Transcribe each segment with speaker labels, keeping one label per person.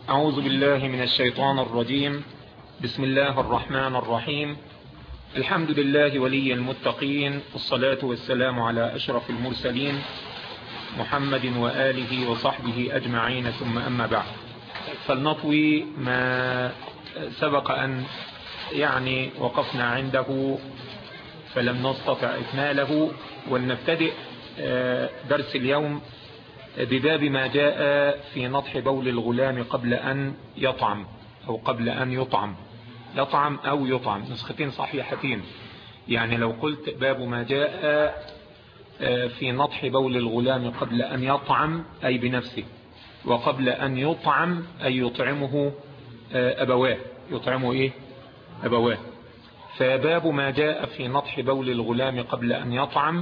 Speaker 1: أعوذ بالله من الشيطان الرجيم. بسم الله الرحمن الرحيم. الحمد لله ولي المتقين، والصلاة والسلام على أشرف المرسلين محمد وآله وصحبه أجمعين، ثم أما بعد. فلنطوي ما سبق أن وقفنا عنده فلم نستطع إكماله، ولنبتدئ درس اليوم بباب ما جاء في نطح بول الغلام قبل أن يطعم أو قبل أن يطعم. يطعم أو يطعم، نسختين صحيحتين. لو قلت باب ما جاء في نطح بول الغلام قبل أن يطعم أي بنفسه، وقبل أن يطعم أي يطعمه أبواه. يطعمه أبواه. فباب ما جاء في نطح بول الغلام قبل أن يطعم،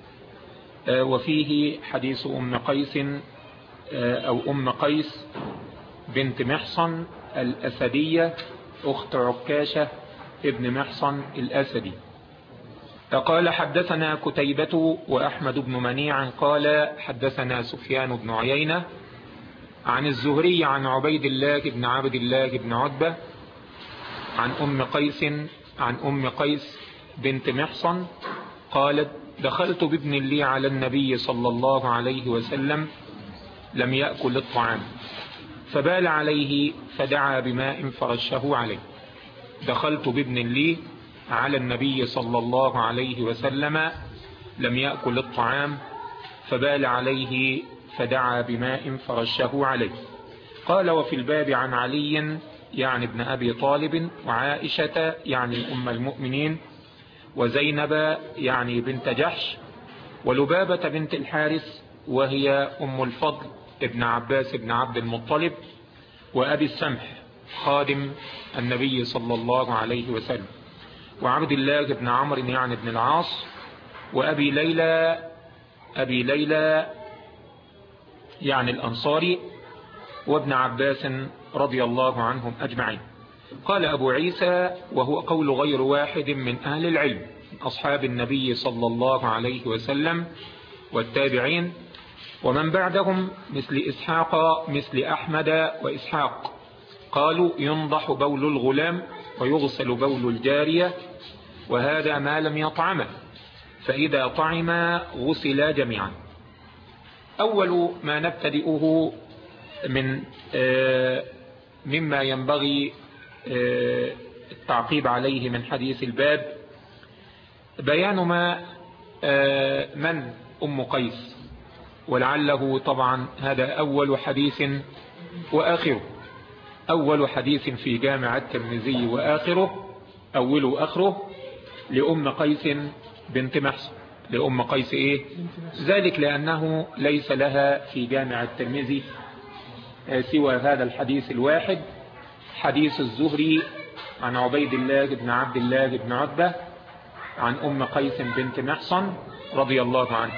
Speaker 1: وفيه حديث أم قيس أو أم قيس بنت محصن الأسدية أخت عكاشة ابن محصن الأسدي. قال حدثنا كتيبة وأحمد بن منيع قال حدثنا سفيان بن عيينة عن الزهري عن عبيد الله بن عبد الله بن عتبة عن أم قيس بنت محصن قالت: دخلت بابن لي على النبي صلى الله عليه وسلم لم يأكل الطعام، فبال عليه فدعا بماء فرشه عليه. دخلت بابن لي على النبي صلى الله عليه وسلم لم يأكل الطعام، فبال عليه فدعا بماء فرشه عليه. قال: وفي الباب عن علي ابن أبي طالب، وعائشة أم المؤمنين، وزينب بنت جحش، ولبابة بنت الحارث وهي أم الفضل ابن عباس بن عبد المطلب، وأبي السمح خادم النبي صلى الله عليه وسلم، وعبد الله بن عمرو بن العاص، وأبي ليلى الأنصاري، وابن عباس رضي الله عنهم أجمعين. قال أبو عيسى: وهو قول غير واحد من أهل العلم من أصحاب النبي صلى الله عليه وسلم والتابعين ومن بعدهم مثل أحمد وإسحاق، قالوا: ينضح بول الغلام ويغسل بول الجارية، وهذا ما لم يطعمه، فإذا طعم غسلا جميعا. أول ما نبتدئه مما ينبغي التعقيب عليه من حديث الباب بيان من أم قيس، ولعله طبعا هذا أول حديث وآخره، أول حديث في جامع الترمذي وآخره، أول وآخره لأم قيس بنت محصن. لأم قيس ذلك لأنه ليس لها في جامع الترمذي سوى هذا الحديث الواحد، حديث الزهري عن عبيد الله بن عبد الله بن عتبة عن أم قيس بنت محصن رضي الله عنها.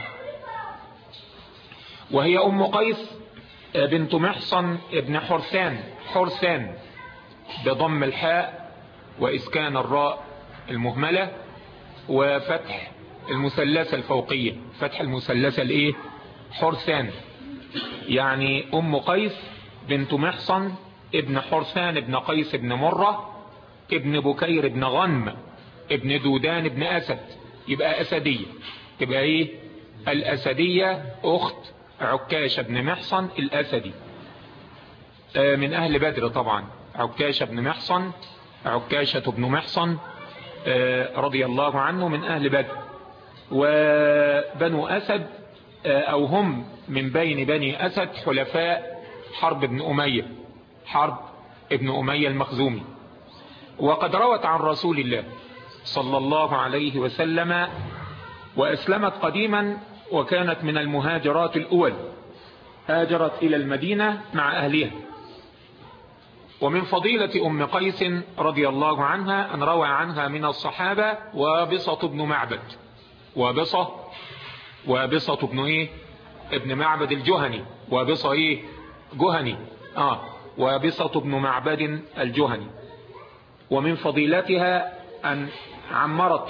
Speaker 1: وهي أم قيس بنت محصن ابن حرسان بضم الحاء وإسكان الراء المهملة وفتح المثلثة الفوقية، فتح المثلثة حرسان، أم قيس بنت محصن ابن حرسان ابن قيس ابن مرة ابن بكير ابن غنم ابن دودان ابن أسد، يبقى أسدية، تبقى الأسدية أخت عكاشة بن محصن الأسدي، من أهل بدر طبعا. عكاشة بن محصن رضي الله عنه من أهل بدر، وبنو أسد أو هم من بين بني أسد حلفاء حرب ابن أمية المخزومي. وقد روت عن رسول الله صلى الله عليه وسلم، وأسلمت قديما، وكانت من المهاجرات الأول، هاجرت إلى المدينة مع أهلها. ومن فضيلة أم قيس رضي الله عنها أن روى عنها من الصحابة وابصة بن معبد، وابصة بن ابن معبد الجهني، وابصة جهني، وابصة بن معبد الجهني. ومن فضيلتها أن عمرت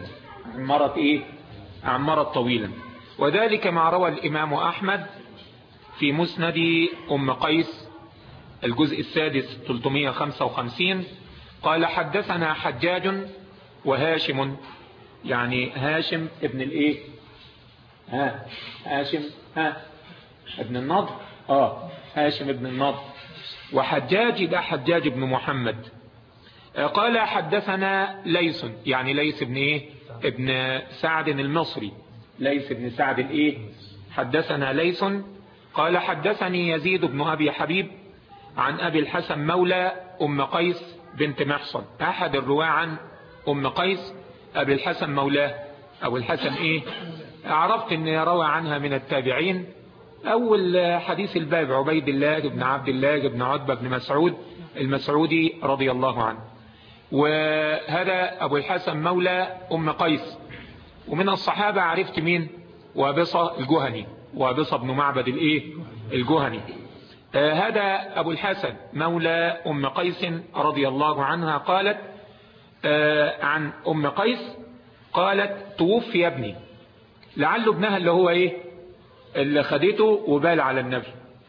Speaker 1: طويلا، وذلك ما روى الإمام أحمد في مسند أم قيس الجزء السادس 355. قال حدثنا حجاج وهاشم، يعني هاشم ابن الايه، هاشم ابن النضر، هاشم ابن النضر، وحجاج ده حجاج ابن محمد. قال حدثنا ليث، يعني ليث ابن ايه، ابن سعد المصري، ليث ابن سعد الايه. حدثنا ليث قال حدثني يزيد بن ابي حبيب عن ابي الحسن مولى ام قيس بنت محصن، احد الرواة عن ام قيس ابي الحسن مولاه. ابو الحسن ايه، عرفت ان روى عنها من التابعين. اول حديث الباب عبيد الله بن عبد الله بن عتبة بن مسعود المسعودي رضي الله عنه، وهذا ابو الحسن مولى ام قيس. ومن الصحابة عرفت مين؟ وابصة الجهني، وابصة بن معبد الايه الجهني. هذا ابو الحسن مولى ام قيس رضي الله عنها. قالت عن ام قيس، قالت توفي ابني، لعله ابنها اللي هو ايه، اللي خدته وبال على النبي.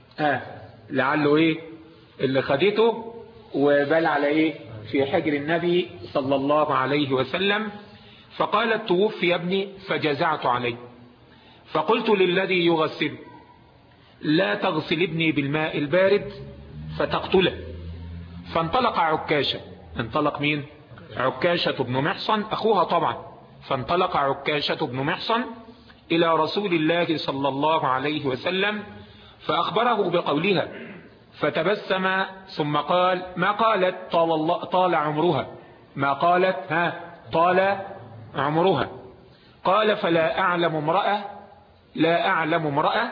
Speaker 1: لعله ايه اللي خدته وبال على ايه في حجر النبي صلى الله عليه وسلم. فقالت توفي ابني فجزعت عليه، فقلت للذي يغسله لا تغسل ابني بالماء البارد فتقتله. فانطلق عكاشة، انطلق مين؟ عكاشة بن محصن أخوها طبعا. فانطلق عكاشة بن محصن إلى رسول الله صلى الله عليه وسلم فأخبره بقولها، فتبسم ثم قال ما قالت طال عمرها، ما قالت طال عمرها. قال فلا أعلم امرأة، لا أعلم امرأة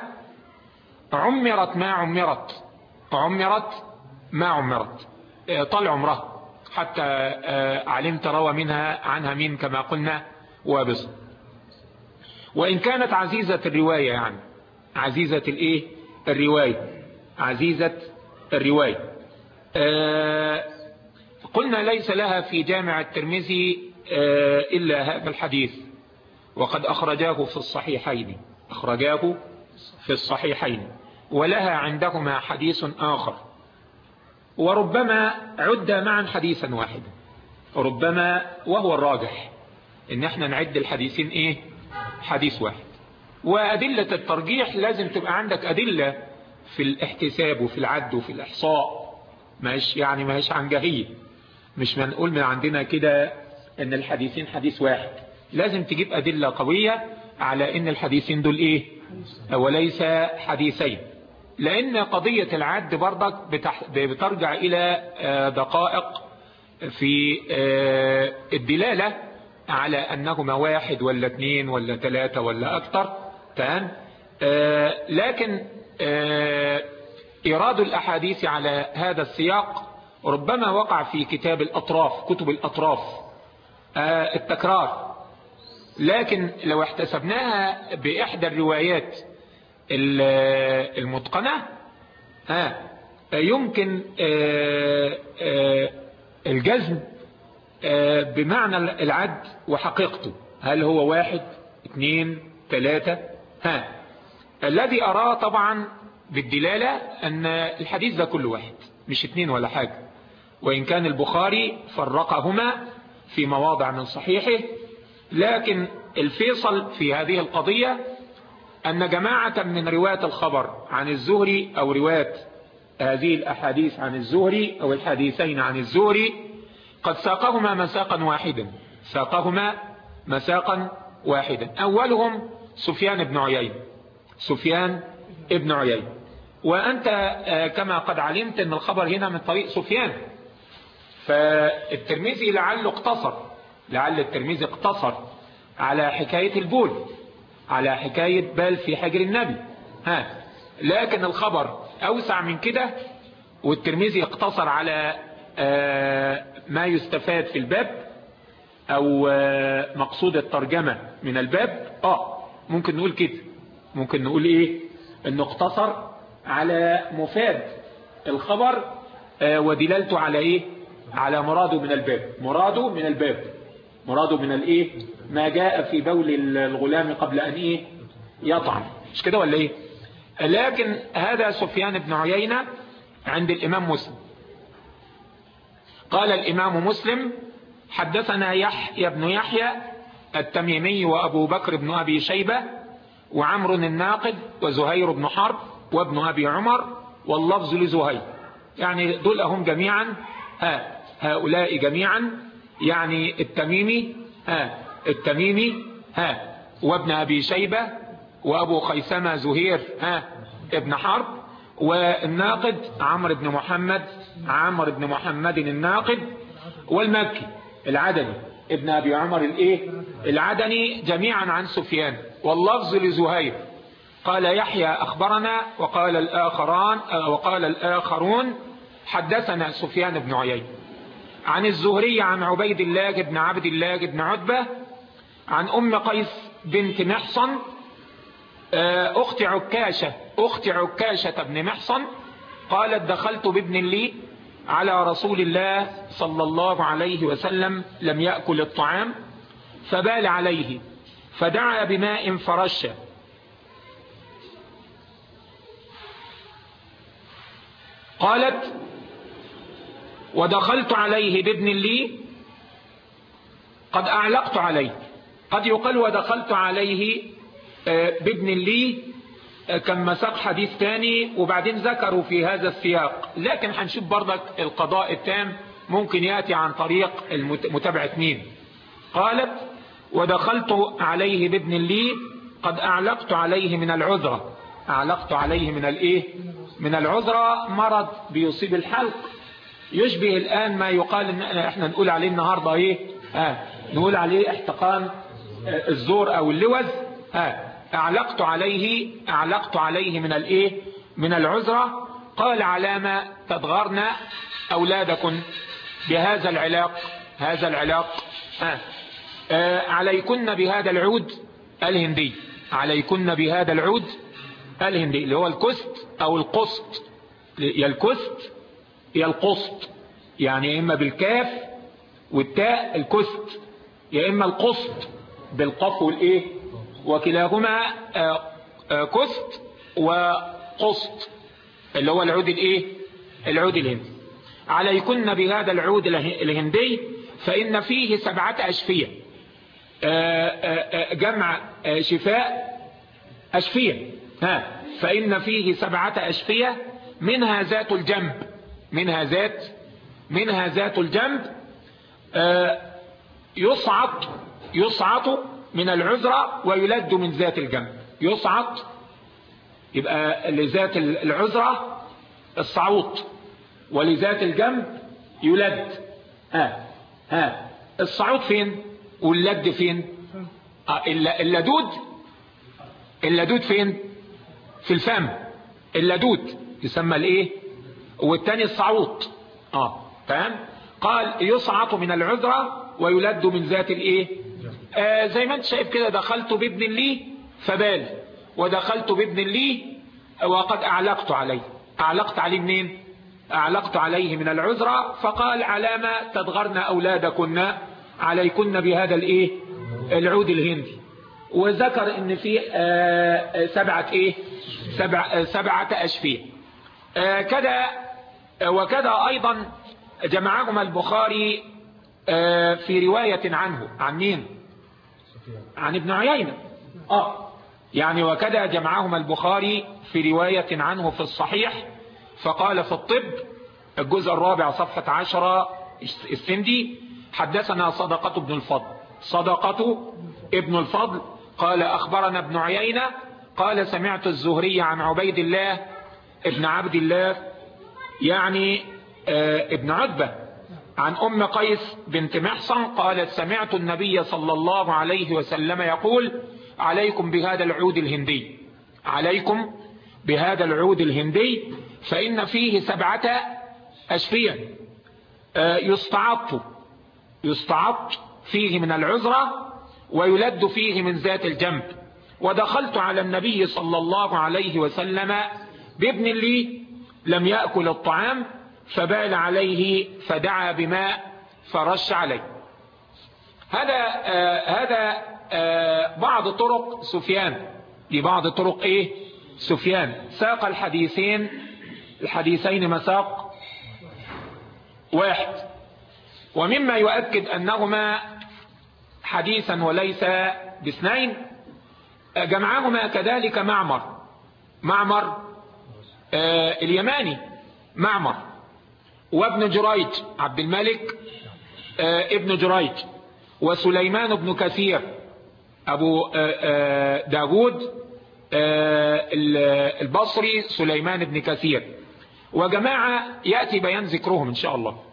Speaker 1: عمرت ما عمرت، عمرت ما عمرت، طال عمرها، حتى علمت روى عنها مين كما قلنا وابص. وإن كانت عزيزة الرواية، يعني عزيزة الايه الرواية، عزيزة الرواية. قلنا ليس لها في جامع الترمذي إلا هذا الحديث، وقد أخرجاه في الصحيحين، أخرجاه في الصحيحين، ولها عندهما حديث آخر، وربما عد معا حديثا واحدا، ربما، وهو الراجح ان احنا نعد الحديثين ايه حديث واحد. وأدلة الترجيح لازم تبقى عندك أدلة في الاحتساب وفي العد وفي الإحصاء، مش يعني مش عنجهية، مش منقول من عندنا كده ان الحديثين حديث واحد. لازم تجيب أدلة قوية على ان الحديثين دول ايه وليس حديثين، لان قضية العد برضك بترجع الى دقائق في الدلالة على انهما واحد ولا اثنين ولا ثلاثة ولا اكثر. تمام. لكن ايراد الاحاديث على هذا السياق ربما وقع في كتاب الاطراف، كتب الاطراف، التكرار. لكن لو احتسبناها باحدى الروايات المتقنة يمكن الجزم بمعنى العد وحقيقته، هل هو واحد اثنين ثلاثة. الذي أراه طبعا بالدلالة أن الحديث ده كل واحد، مش اثنين ولا حاجة، وإن كان البخاري فرقهما في مواضع من صحيحه. لكن الفيصل في هذه القضية أن جماعة من رواة الخبر عن الزهري، أو رواة هذه الأحاديث عن الزهري، أو الحديثين عن الزهري، قد ساقهما مساقا واحدا، ساقهما مساقا واحدا. أولهم سفيان بن عيينة، سفيان ابن عيينة. وأنت كما قد علمت أن الخبر هنا من طريق سفيان، فالترمذي لعل الترمذي اقتصر على حكاية البول، على حكاية بال في حجر النبي. لكن الخبر أوسع من كده، والترمذي اقتصر على ما يستفاد في الباب، أو مقصود الترجمة من الباب. ممكن نقول كده، ممكن نقول إيه، إنه اقتصر على مفاد الخبر ودلالته على إيه، على مراده من الباب، مراده من الباب، مراده من الإيه، ما جاء في بول الغلام قبل أن إيه يطعم، مش كده ولا إيه. لكن هذا سفيان بن عيينة عند الإمام مسلم. قال الإمام مسلم: حدثنا يحيى بن يحيى التميمي وأبو بكر بن أبي شيبة وعمر الناقد وزهير بن حرب وابن أبي عمر واللفظ لزهير. يعني دول هم جميعا هؤلاء جميعا، يعني التميمي وابن أبي شيبة وأبو خيثمة زهير ابن حرب، والناقد عمرو بن محمد الناقد، والمكي العدني ابن أبي عمر العدني، جميعا عن سفيان، واللفظ لزهير. قال يحيى أخبرنا، وقال الآخرون حدثنا سفيان بن عيينة عن الزهري عن عبيد الله بن عبد الله بن عتبة عن أم قيس بنت محصن أخت عكاشة بن محصن قالت: دخلت بابن لي على رسول الله صلى الله عليه وسلم لم يأكل الطعام فبال عليه فدعا بماء فرش. قالت: ودخلت عليه بابن لي قد أعلقت عليه. قد يقال ودخلت عليه بابن لي كما ساق حديث تاني وبعدين ذكروا في هذا السياق، لكن هنشوف برضك القضاء التام ممكن يأتي عن طريق متابعة مين. قالت: ودخلت عليه بابن لي قد أعلقت عليه من العذرة. أعلقت عليه من العذرة، مرض بيصيب الحلق، يشبه الآن ما يقال إن احنا نقول عليه النهاردة نقول عليه احتقان الزور أو اللوز. أعلقت عليه من العذرة. قال: على ما تدغرن أولادكن بهذا العلاق عليكن بهذا العود الهندي. عليكن بهذا العود الهندي اللي هو الكست أو القسط، يا الكست يا القسط، يعني إما بالكاف والتاء الكست، يا إما القسط بالقاف وكلاهما كست وقسط اللي هو العود العود الهندي. عليكن بهذا العود الهندي فإن فيه 7 أشفية، جمع شفاء أشفية، فإن فيه 7 أشفية منها ذات الجنب يصعط من العذرة ويلد من ذات الجنب. يصعط يبقى لذات العذرة الصعوط، ولذات الجنب يلد. الصعوط فين واللد فين؟ اللدود فين؟ في الفم. اللدود يسمى والتاني الصعوط. تمام. قال: يصعط من العذرة ويلد من ذات زي ما انت شايف كده. دخلت بابن لي فبال، ودخلت بابن لي وقد أعلقت عليه. أعلقت عليه منين؟ أعلقت عليه من العذرة. فقال: على ما تدغرن أولادكن عليكن بهذا العود الهندي. وذكر ان في 7 أشفية كذا. وكذا أيضا جمعهما البخاري في رواية عنه. عن مين؟ عن ابن عيينة. يعني وكذا جمعهما البخاري في رواية عنه في الصحيح. فقال في الطب الجزء 4 صفحة 10 السندي: حدثنا صدقة ابن الفضل قال: أخبرنا ابن عيينة قال: سمعت الزهري عن عبيد الله ابن عبد الله يعني ابن عتبة عن أم قيس بنت محصن قالت: سمعت النبي صلى الله عليه وسلم يقول: عليكم بهذا العود الهندي فإن فيه 7 أشفية يستعط فيه من العذرة ويلد فيه من ذات الجنب. ودخلت على النبي صلى الله عليه وسلم بابن لي لم يأكل الطعام فبال عليه فدعا بماء فرش عليه. هذا بعض طرق سفيان. ساق الحديثين الحديثين مساق واحد. ومما يؤكد أنهما حديثا وليس باثنين جمعهما كذلك معمر اليماني، معمر وابن جريج عبد الملك ابن جريج، وسليمان بن كثير أبو داود البصري سليمان بن كثير، وجماعة يأتي بيان ذكرهم إن شاء الله.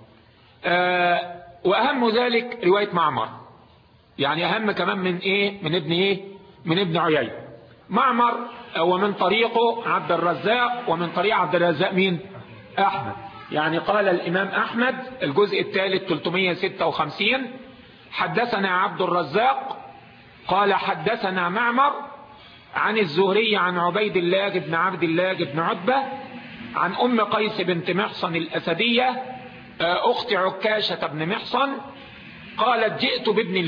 Speaker 1: وأهم ذلك رواية معمر، يعني أهم كمان من ابن عيينة. معمر ومن طريقه عبد الرزاق، ومن طريق عبد الرزاق مين؟ أحمد. يعني قال الإمام أحمد الجزء الثالث 356 حدثنا عبد الرزاق قال حدثنا معمر عن الزهري عن عبيد الله بن عبد الله بن عتبة عن أم قيس بنت محصن الأسدية أخت عكاشة بن محصن قالت جئت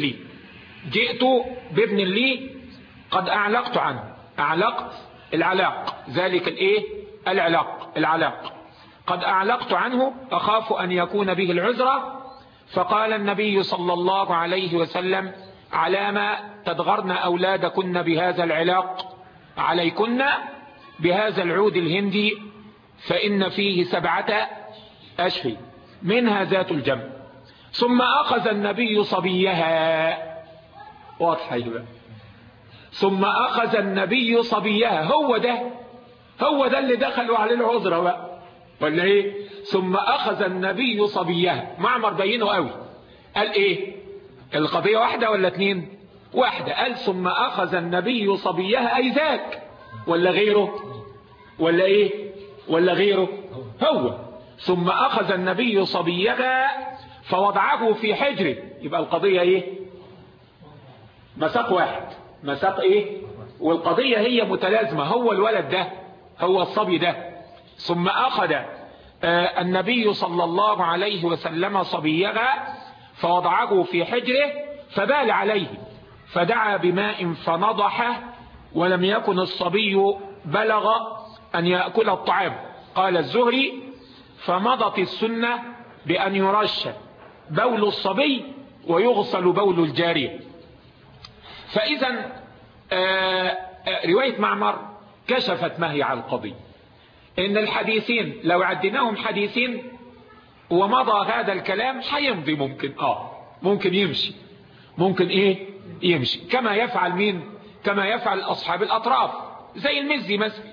Speaker 1: بابن لي قد أعلقت عنه. أعلقت العلاق، ذلك العلاق قد أعلقت عنه أخاف أن يكون به العذرة. فقال النبي صلى الله عليه وسلم علامة تدغرن أولادكن بهذا العلاق، عليكن بهذا العود الهندي فإن فيه 7 أشهر منها ذات الجنب. ثم أخذ النبي صبيها، واضحة بقى، ثم أخذ النبي صبيها، هو ده اللي دخلوا عليه العذرة بقى ولا ايه؟ ثم أخذ النبي صبيها. معمر بينه قوي، قال ايه؟ القضية واحدة ولا 2؟ واحدة. قال ثم أخذ النبي صبيها، أي ذاك ولا غيره ولا ايه ولا غيره؟ هو. ثم أخذ النبي صبيها فوضعه في حجره. يبقى القضية ايه؟ مساق واحد، مساق ايه؟ والقضية هي متلازمة، هو الولد ده، هو الصبي ده. ثم أخذ النبي صلى الله عليه وسلم صبيها فوضعه في حجره فبال عليه فدعا بماء فنضحه، ولم يكن الصبي بلغ أن يأكل الطعام. قال الزهري فمضت السنة بأن يرش بول الصبي ويغسل بول الجارية. فإذا رواية معمر كشفت ما هي على القضية، إن الحديثين لو عديناهم حديثين ومضى هذا الكلام هيمضي، ممكن يمشي، ممكن يمشي كما يفعل مين؟ كما يفعل أصحاب الأطراف زي المزي مثلا.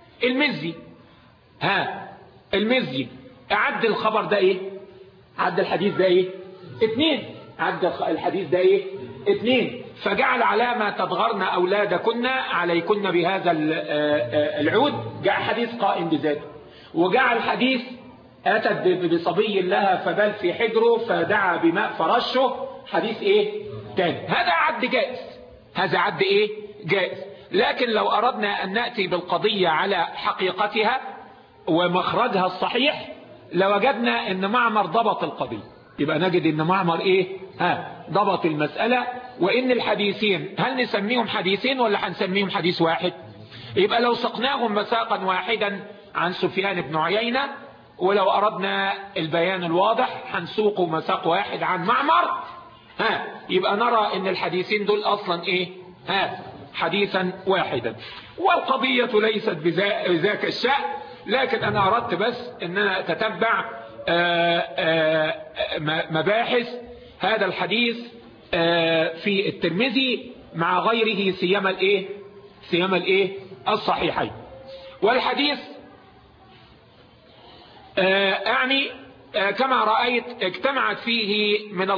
Speaker 1: المزي أعد الخبر ده عد الحديث ده 2، عد الحديث ده 2، فجعل علامة تدغرن أولادكن عليكن بهذا العود، جاء حديث قائم بذاته، وجعل حديث أتت بصبي لها فبال في حجره فدعا بماء فرشه، حديث تاني. هذا عد جائز. لكن لو أردنا أن نأتي بالقضية على حقيقتها ومخرجها الصحيح لوجدنا أن معمر ضبط القضية. يبقى نجد أن معمر ضبط المسألة، وإن الحديثين هل نسميهم حديثين ولا هنسميهم حديث واحد؟ يبقى لو سقناهم مساقا واحدا عن سفيان بن عيينة، ولو أردنا البيان الواضح هنسوق مساق واحد عن معمر، يبقى نرى أن الحديثين دول أصلا حديثا واحدا. والقضية ليست بذاك الشأن، لكن أنا أردت بس أن أنا أتتبع مباحث هذا الحديث في الترمذي مع غيره، سيما الصحيحين. والحديث يعني كما رأيت اجتمعت فيه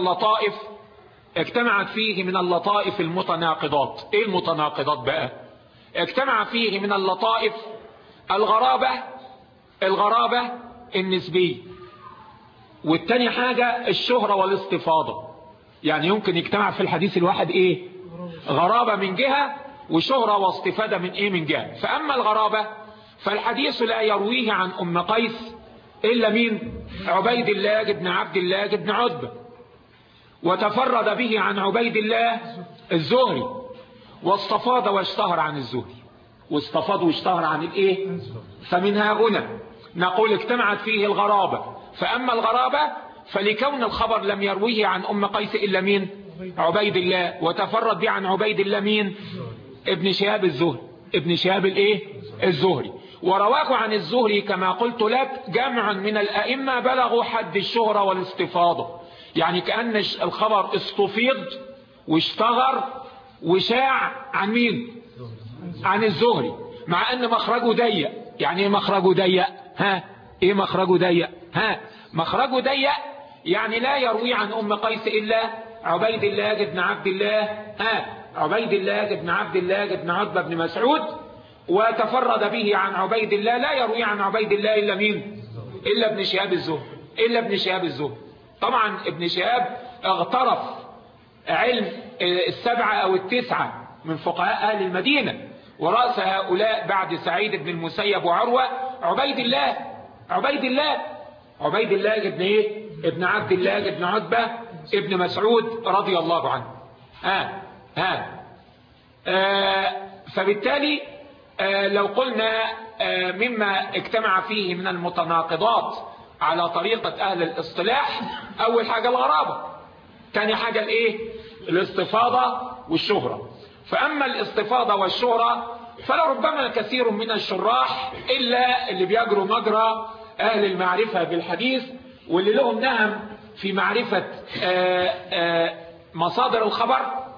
Speaker 1: من اللطائف المتناقضات. ايه المتناقضات بقى؟ اجتمع فيه من اللطائف الغرابة النسبية، والتاني حاجة الشهرة والاستفاضة. يعني يمكن يجتمع في الحديث الواحد غرابة من جهة وشهرة واستفادة من جهة. فأما الغرابة فالحديث لا يرويه عن أم قيس إلا مين؟ عبيد الله بن عبد الله بن عتبة، وتفرد به عن عبيد الله الزهري، واستفاض واشتهر عن الزهري، واستفاض واشتهر عن فمنها هنا نقول اجتمعت فيه الغرابة. فأما الغرابة فلكون الخبر لم يرويه عن أم قيس إلا مين؟ عبيد الله، وتفرد به عن عبيد الله مين؟ ابن شهاب الزهري، ابن شهاب الايه؟ الزهري. ورواه عن الزهري كما قلت لك جمع من الأئمة بلغوا حد الشهرة والاستفاضة، يعني كأن الخبر استفيض واشتغر وشاع عن مين؟ عن الزهري، مع ان مخرجه ضيق. يعني ايه مخرجه ضيق؟ ايه مخرجه ضيق؟ مخرجه ضيق يعني لا يروي عن ام قيس الا عبيد الله بن عبد الله، عبيد الله بن عبد الله بن عتبة بن مسعود، وتفرد به عن عبيد الله، لا يروي عن عبيد الله الا مين؟ الا ابن شهاب الزهري، الا ابن شهاب الزهري. طبعا ابن شهاب اغترف علم السبعة او التسعة من فقهاء اهل المدينة، ورأس هؤلاء بعد سعيد بن المسيب وعروة عبيد الله، عبيد الله، عبيد الله ابن ايه؟ ابن عبد الله ابن عتبة ابن مسعود رضي الله عنه. فبالتالي لو قلنا مما اجتمع فيه من المتناقضات على طريقة اهل الاصطلاح، اول حاجة الغرابة، تاني حاجة الايه؟ الاستفاضة والشهرة. فاما الاستفاضة والشهرة فلربما كثير من الشراح الا اللي بيجروا مجرى اهل المعرفة بالحديث واللي لهم نهم في معرفة مصادر الخبر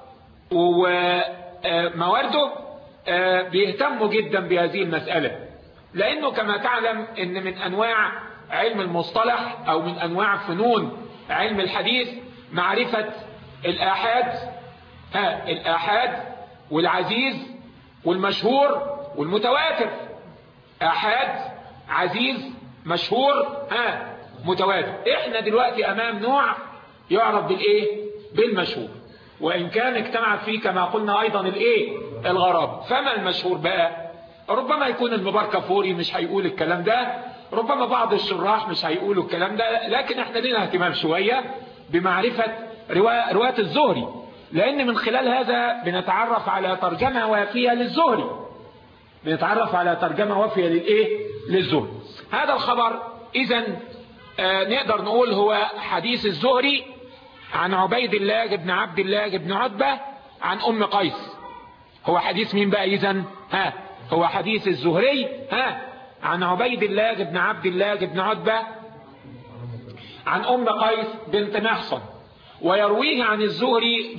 Speaker 1: وموارده بيهتموا جدا بهذه المسألة، لانه كما تعلم ان من انواع علم المصطلح او من انواع فنون علم الحديث معرفة الآحاد، الآحاد والعزيز والمشهور والمتواتر. آحاد، عزيز، مشهور، متواتر. احنا دلوقتي امام نوع يعرف بالايه؟ بالمشهور، وان كان اجتمعت فيه كما قلنا ايضا الايه؟ الغرابة. فما المشهور بقى؟ ربما يكون المباركفوري مش هيقول الكلام ده، ربما بعض الشراح مش هيقولوا الكلام ده، لكن احنا لنا اهتمام شوية بمعرفة رواية الزهري، لان من خلال هذا بنتعرف على ترجمة وافية للزهري، بنتعرف على ترجمة وافية للايه؟ للزهري. هذا الخبر اذن نقدر نقول هو حديث الزهري عن عبيد الله بن عبد الله بن عتبة عن ام قيس. هو حديث مين بقى اذن؟ هو حديث الزهري عن عبيد الله بن عبد الله بن عتبة عن ام قيس بنت محصن، ويرويه عن الزهري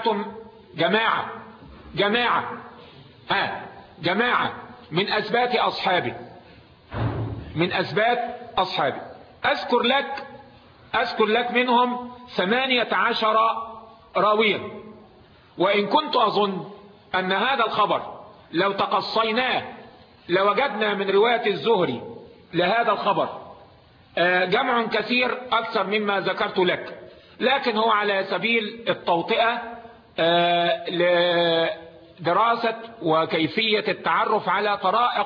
Speaker 1: جماعة من أثبات أصحابه، من أثبات أصحابه. أذكر لك منهم 18 راويا، وإن كنت أظن أن هذا الخبر لو تقصيناه لوجدنا من رواية الزهري لهذا الخبر جمع كثير أكثر مما ذكرت لك، لكن هو على سبيل التوطئة لدراسة وكيفية التعرف على طرائق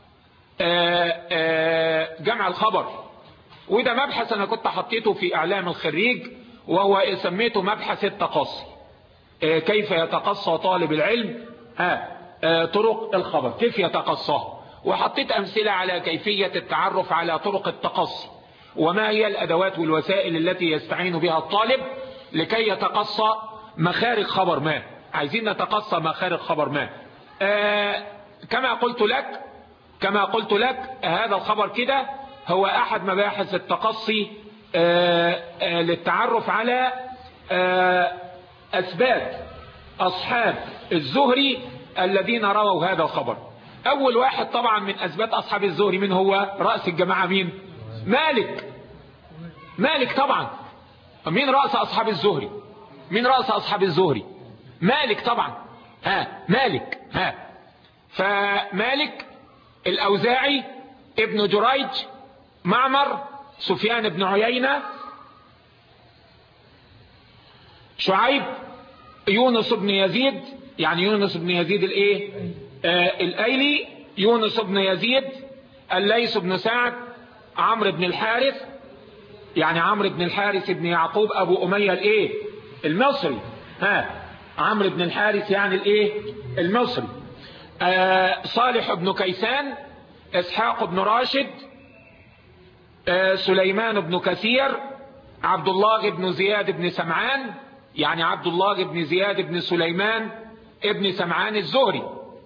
Speaker 1: جمع الخبر. وده مبحث أنا كنت حطيته في إعلام الخريج، وهو سميته مبحث التقصي، كيف يتقصى طالب العلم طرق الخبر، كيف يتقصاه، وحطيت أمثلة على كيفية التعرف على طرق التقصي، وما هي الأدوات والوسائل التي يستعين بها الطالب لكي يتقصى مخارج خبر ما. عايزين نتقصى مخارج خبر ما. كما قلت لك هذا الخبر كده هو أحد مباحث التقصي للتعرف على أثبات أصحاب الزهري الذين رووا هذا الخبر. أول واحد طبعا من أثبات أصحاب الزهري من هو؟ رأس الجماعة مين؟ مالك طبعا. مين رأس أصحاب الزهري؟ مين رأس أصحاب الزهري؟ مالك طبعا. مالك. فمالك، الأوزاعي، ابن جريج، معمر، سفيان بن عيينة، شعيب، يونس بن يزيد، يعني يونس بن يزيد الايه؟ الايلي، يونس بن يزيد، الليث بن سعد، عمرو بن الحارث، يعني عمرو بن الحارث بن يعقوب ابو امية الايه؟ المصري. عمرو بن الحارث يعني الايه؟ المصري. صالح بن كيسان، اسحاق بن راشد، سليمان بن كثير، عبد الله بن زياد بن سمعان، يعني عبد الله بن زياد بن سليمان ابن سمعان الزهري.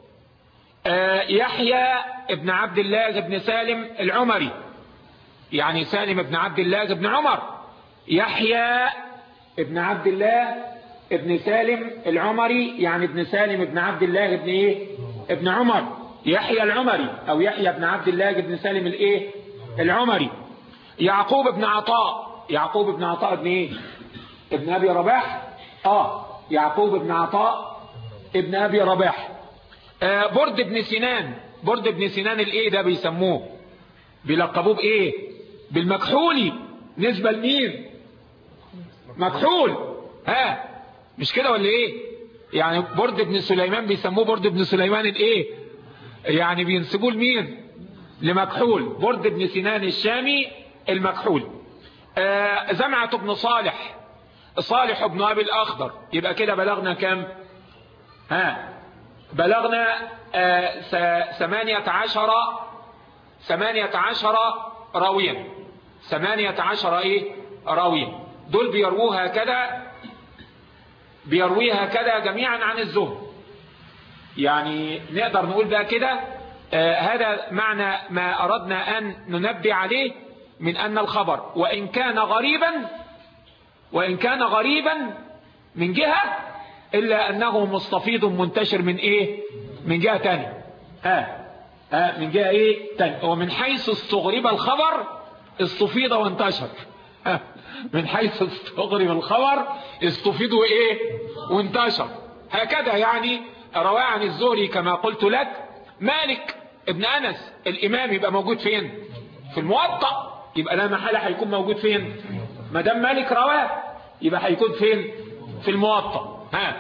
Speaker 1: يحيى بن عبد الله بن سالم العمري، يعني سالم بن عبد الله بن عمر. يحيى بن عبد الله ابن سالم العمري، يعني ابن سالم بن عبد الله ابن ايه؟ ابن عمر. يحيى العمري او يحيى بن عبد الله بن سالم الايه؟ العمري. يعقوب بن عطاء، يعقوب بن عطاء ابن ايه؟ ابن ابي رباح. يعقوب بن عطاء ابن ابي رباح. برد بن سنان، برد بن سنان الايه ده بيسموه، بيلقبوه بايه؟ بالمكحولي، نسبة لمين؟ مكحول. مش كده ولا ايه؟ يعني برد بن سليمان بيسموه برد بن سليمان الايه؟ يعني بينسبوه لمين؟ لمكحول. برد بن سنان الشامي المكحول. زمعة بن صالح، صالح بن ابي الاخضر. يبقى كده بلغنا كم؟ بلغنا 18 راويا. 18 ايه؟ راويا. دول بيرويها كده جميعا عن الزهري. يعني نقدر نقول بقى كده هذا معنى ما أردنا أن ننبه عليه، من أن الخبر وإن كان غريبا من جهة، إلا أنه مستفيض منتشر من إيه؟ من جهة تانية. من جهة إيه؟ تانية. ومن حيث استغرب الخبر استفيض وانتشر. من حيث استغرب الخبر استفيض وإيه؟ وانتشر. هكذا يعني رواه عن الزهري كما قلت لك. مالك ابن أنس الإمام يبقى موجود فين؟ في الموطأ. يبقى لا محالة هيكون موجود فين؟ ما دام مالك رواه يبقى هيكون فين؟ في الموطأ.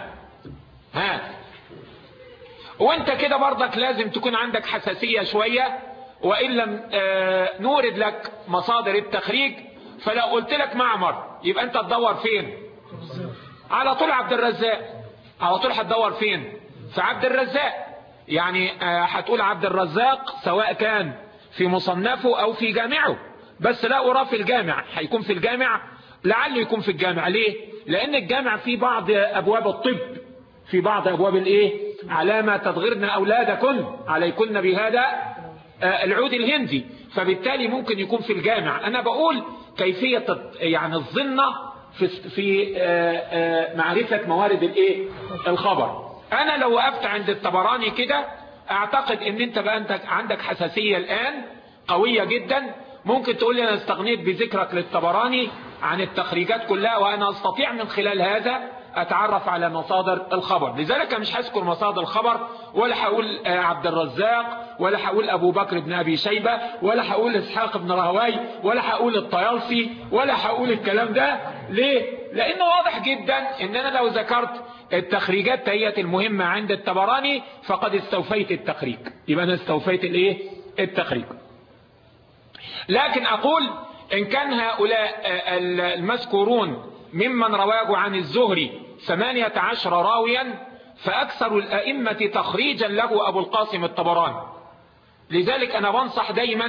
Speaker 1: وانت كده برضك لازم تكون عندك حساسية شوية، وإن لم نورد لك مصادر التخريج، فلو قلت لك معمر يبقى انت تدور فين؟ على طول عبد الرزاق. على طول هتدور فين؟ في عبد الرزاق. يعني هتقول عبد الرزاق سواء كان في مصنفه او في جامعه، بس لا أرى في الجامع. هيكون في الجامع، لعله يكون في الجامع. ليه؟ لأن الجامع في بعض أبواب الطب، في بعض أبواب الإيه؟ علامة تضغرن أولادكن عليكن بهذا العود الهندي. فبالتالي ممكن يكون في الجامع. أنا بقول كيفية يعني الظنة في معرفة موارد الإيه؟ الخبر. أنا لو وقفت عند الطبراني كده أعتقد أن أنت عندك حساسية الآن قوية جدا. ممكن تقول لي أنا استغنيت بذكرك للطبراني عن التخريجات كلها، وأنا أستطيع من خلال هذا أتعرف على مصادر الخبر. لذلك مش هذكر مصادر الخبر، ولا هقول عبد الرزاق، ولا هقول أبو بكر بن أبي شيبة، ولا هقول إسحاق بن راهوي، ولا هقول الطيالسي، ولا هقول الكلام ده. ليه؟ لأنه واضح جدا إن أنا لو ذكرت التخريجات هي المهمة عند الطبراني فقد استوفيت التخريج. يبقى أنا استوفيت الإيه؟ التخريج. لكن أقول إن كان هؤلاء المذكورون ممن رواه عن الزهري 18 راويا، فأكثر الأئمة تخريجا له أبو القاسم الطبراني. لذلك أنا بنصح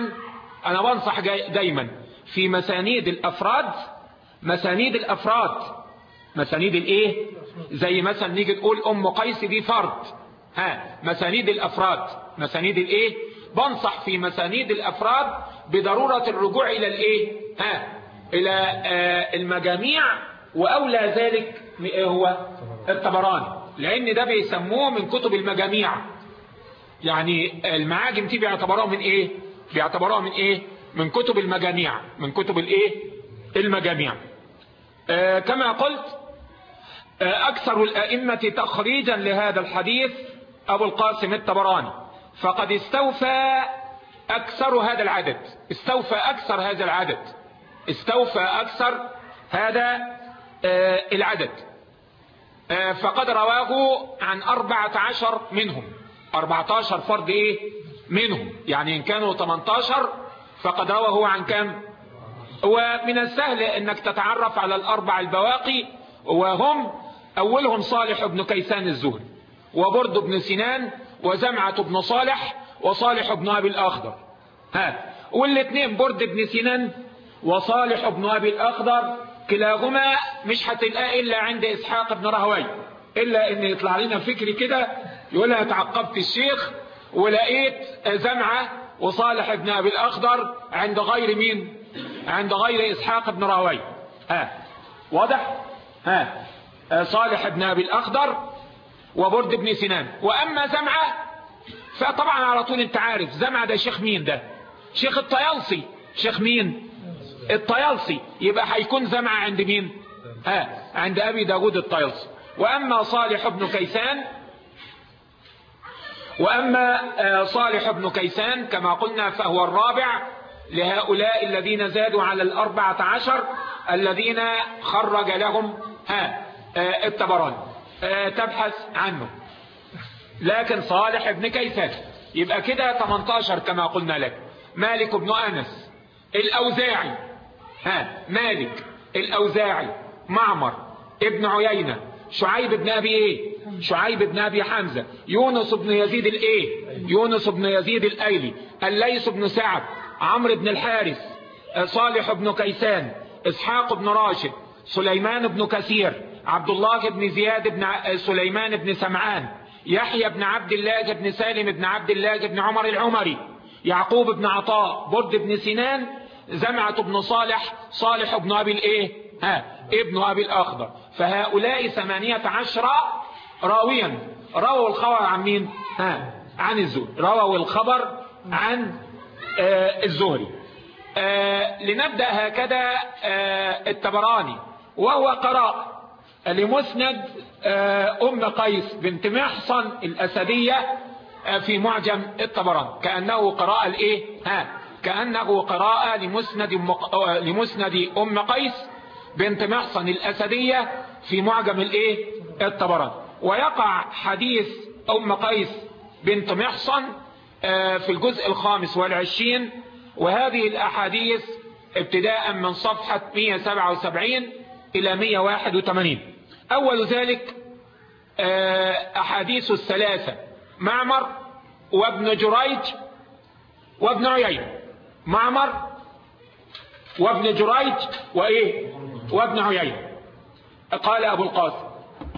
Speaker 1: دايما في مسانيد الأفراد، مسانيد الإيه؟ زي مثلا نيجي تقول أم قيس دي فرد، مسانيد الأفراد، مسانيد الإيه؟ بنصح في مسانيد الأفراد بضرورة الرجوع إلى الإيه؟ إلى المجاميع، وأولى ذلك هو الطبراني، لأن ده بيسموه من كتب المجاميع. يعني المعاجم دي بيعتبروها من إيه؟ من كتب المجاميع، من كتب الإيه؟ المجاميع. كما قلت أكثر الأئمة تخريجا لهذا الحديث أبو القاسم الطبراني، فقد استوفى أكثر هذا العدد، استوفى أكثر هذا العدد. فقد رواه عن 14 منهم، 14 فرد إيه منهم، يعني إن كانوا 18 فقد رواه عن كم؟ ومن السهل أنك تتعرف على الأربع البواقي، وهم أولهم صالح بن كيسان الزهري، وبرد بن سنان، وزمعة بن صالح، وصالح بن أبي الأخضر. والاثنين برد بن سنان وصالح بن أبي الأخضر كلاهما مش هتلقاه إلا عند إسحاق بن راهويه، إلا إن يطلع لنا فكري كده يقول أنا تعقبت الشيخ ولقيت زمعة وصالح بن أبي الأخضر عند غير مين؟ عند غير إسحاق بن راهويه. واضح؟ صالح بن أبي الأخضر وبرد بن سنان. وأما زمعة فطبعا على طول انت عارف زمعة ده شيخ مين؟ ده شيخ الطيالسي. شيخ مين؟ الطيالسي. يبقى هيكون زمعة عند مين؟ عند أبي داود الطيالسي. وأما صالح بن كيسان كما قلنا فهو الرابع لهؤلاء الذين زادوا على 14 الذين خرج لهم الطبراني. تبحث عنه. لكن صالح بن كيسان يبقى كده 18 كما قلنا لك. مالك بن أنس الأوزاعي، مالك الأوزاعي، معمر ابن عيينة، شعيب بن أبي حمزة، يونس بن يزيد الأيلي، الليث بن سعد، عمرو بن الحارث، صالح بن كيسان، إسحاق بن راشد، سليمان بن كثير، عبد الله بن زياد بن سليمان بن سمعان، يحيى بن عبد الله بن سالم بن عبد الله بن عمر العمري، يعقوب بن عطاء، برد بن سنان، زمعة بن صالح بن أبي ابن أبي الأخضر. فهؤلاء 18 راويا رووا الخبر عن مين؟ عن الزهري. رووا الخبر عن الزهري. لنبدأ هكذا الطبراني وهو قراء لمسند أم قيس بنت محصن الأسدية في معجم الطبراني، كأنه قراءة كأنه قراءة لمسند أم قيس بنت محصن الأسدية في معجم الطبراني. ويقع حديث أم قيس بنت محصن في الجزء 25، وهذه الأحاديث ابتداء من صفحة 177 إلى 181. أول ذلك أحاديث الثلاثة معمر وابن جريج وابن عيينة. معمر وابن جريج وابن عيينة. قال أبو القاسم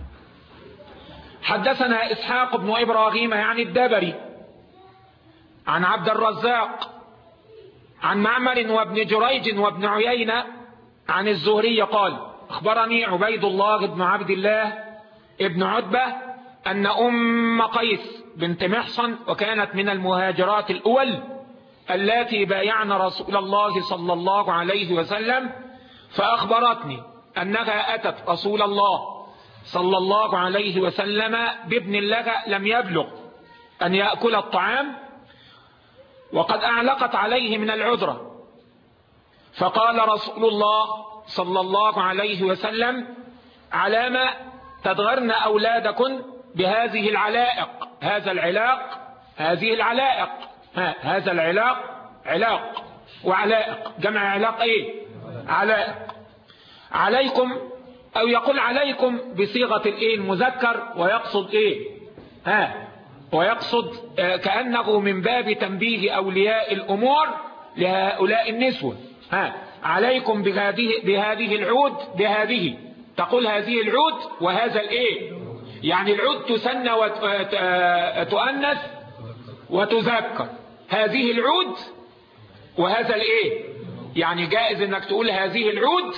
Speaker 1: حدثنا إسحاق بن إبراهيم يعني الدبري عن عبد الرزاق عن معمر وابن جريج وابن عيينة عن الزهري قال أخبرني عبيد الله بن عبد الله ابن عتبة أن أم قيس بنت محصن وكانت من المهاجرات الأول التي بايعن رسول الله صلى الله عليه وسلم، فأخبرتني أنها أتت رسول الله صلى الله عليه وسلم بابن لها لم يبلغ أن يأكل الطعام وقد أعلقت عليه من العذرة، فقال رسول الله صلى الله عليه وسلم علامة تدغرن أولادكن بهذه العلائق. هذا العلاق علاق وعلائق جمع علاق علائق. عليكم أو يقول عليكم بصيغة المذكر ويقصد كأنه من باب تنبيه أولياء الأمور لهؤلاء النسوة. عليكم بهذه العود، بهذه تقول هذه العود وهذا يعني العود تسنى وتؤنث وتذكر. هذه العود وهذا يعني جائز انك تقول هذه العود